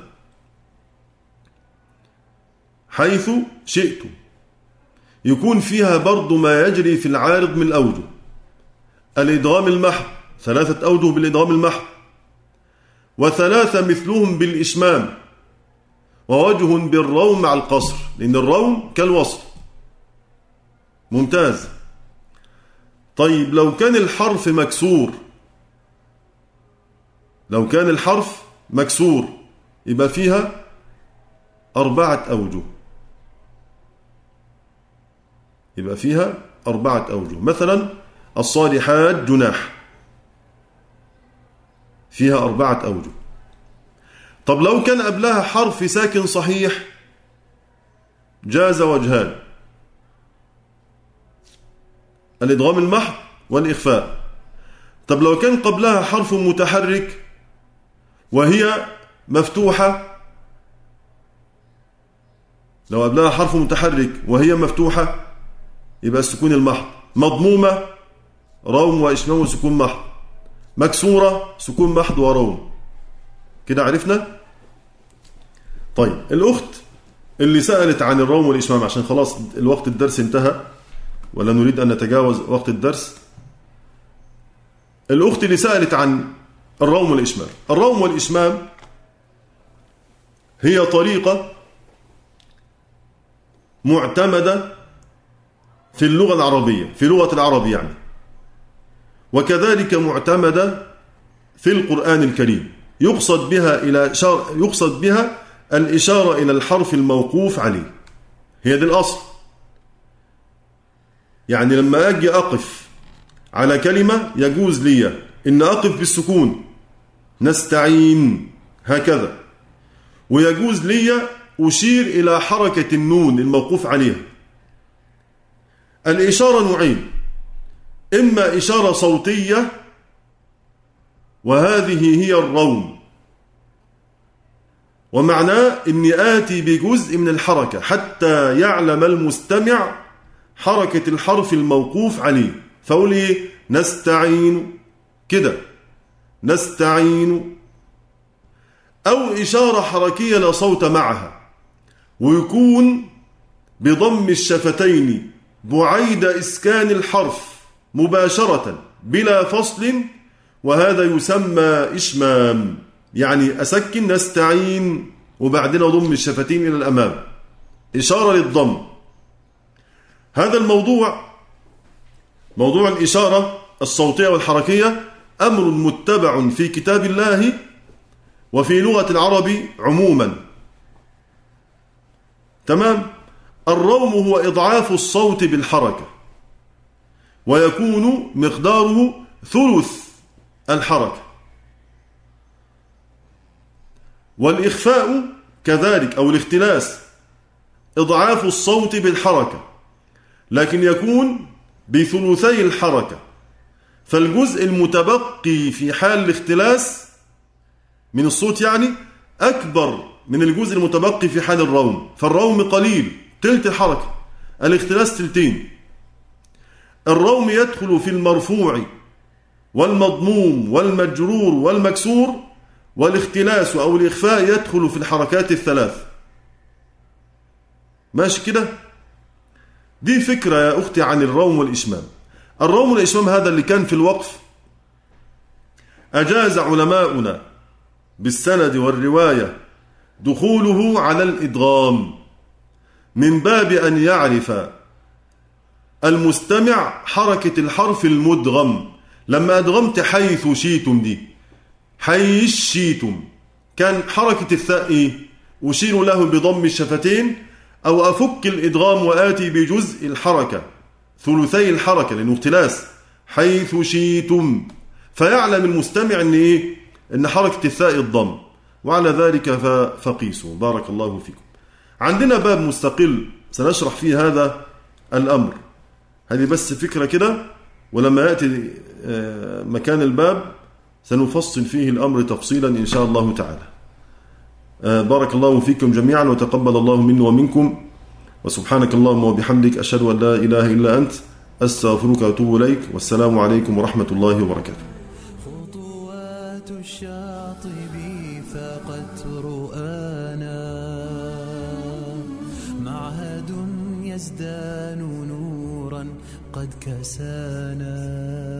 حيث شئتم، يكون فيها برضو ما يجري في العارض من الأوجه. الإدغام المحض 3 أوجه بالإدغام المحض، و3 مثلهم بالإشمام، ووجه بالروم مع القصر، لأن الروم كالوصل. ممتاز. طيب لو كان الحرف مكسور، يبقى فيها 4 أوجه. مثلا الصالحات جناح، فيها 4 أوجه. طب لو كان قبلها حرف ساكن صحيح جاز وجهان: الإدغام المحض والإخفاء. طب لو كان قبلها حرف متحرك وهي مفتوحة، لو قبلها حرف متحرك وهي مفتوحة يبقى السكون المحض. مضمومة روم وإشمام وسكون محض. مكسورة سكون محض وروم. كده عرفنا. طيب الأخت اللي سألت عن الروم والإشمام، عشان خلاص الوقت الدرس انتهى ولا نريد أن نتجاوز وقت الدرس. الأخت اللي سألت عن الروم والإشمام، الروم والإشمام هي طريقة معتمدة في اللغة العربية، في لغة العرب يعني، وكذلك معتمدة في القرآن الكريم. يقصد بها الإشارة إلى الحرف الموقوف عليه. هي دي الأصل. يعني لما أجي أقف على كلمة يجوز لي إن أقف بالسكون نستعين هكذا، ويجوز لي أشير إلى حركة النون الموقوف عليها. الإشارة نوعين: إما إشارة صوتية وهذه هي الروم، ومعناه إني آتي بجزء من الحركة حتى يعلم المستمع حركة الحرف الموقوف عليه. فأقول إيه؟ نستعين كده، نستعين. أو إشارة حركية لا صوت معها، ويكون بضم الشفتين بعيد إسكان الحرف مباشرة بلا فصل، وهذا يسمى إشمام. يعني أسكن نستعين وبعدين أضم الشفتين إلى الأمام، إشارة للضم. هذا الموضوع، موضوع الإشارة الصوتية والحركية، أمر متبع في كتاب الله وفي لغة العرب عموما. تمام. الروم هو إضعاف الصوت بالحركة، ويكون مقداره ثلث الحركة. والإخفاء كذلك أو الاختلاس إضعاف الصوت بالحركة، لكن يكون بثلثي الحركة. فالجزء المتبقي في حال الاختلاس من الصوت يعني أكبر من الجزء المتبقي في حال الروم. فالروم قليل، تلت الحركة، الاختلاس تلتين. الروم يدخل في المرفوع والمضموم والمجرور والمكسور، والاختلاس أو الإخفاء يدخل في الحركات الثلاث. ماشي كده؟ دي فكرة يا أختي عن الروم والإشمام. الروم والإشمام هذا اللي كان في الوقف أجاز علماؤنا بالسند والرواية دخوله على الإدغام، من باب أن يعرف المستمع حركة الحرف المدغم. لما أدغمت حيث شيتم دي، حيث شيتم، كان حركة الثاء إيه؟ أشير له بضم الشفتين، أو أفك الإدغام وآتي بجزء الحركة ثلثي الحركة لأنه اختلاس، حيث شيتم، فيعلم المستمع أن إيه؟ أن حركة الثاء الضم. وعلى ذلك فقيسوا. بارك الله فيكم. عندنا باب مستقل سنشرح فيه هذا الأمر. هذه بس فكرة كده، ولما يأتي مكان الباب سنفصل فيه الأمر تفصيلا إن شاء الله تعالى. بارك الله فيكم جميعا، وتقبل الله مني ومنكم، وسبحانك اللهم وبحمدك أشهد أن لا إله إلا أنت، أستغفرك وأتوب إليك، والسلام عليكم ورحمة الله وبركاته. خطوات الشاطبي فقد رؤانا، معهد يزدان نورا قد كسانا.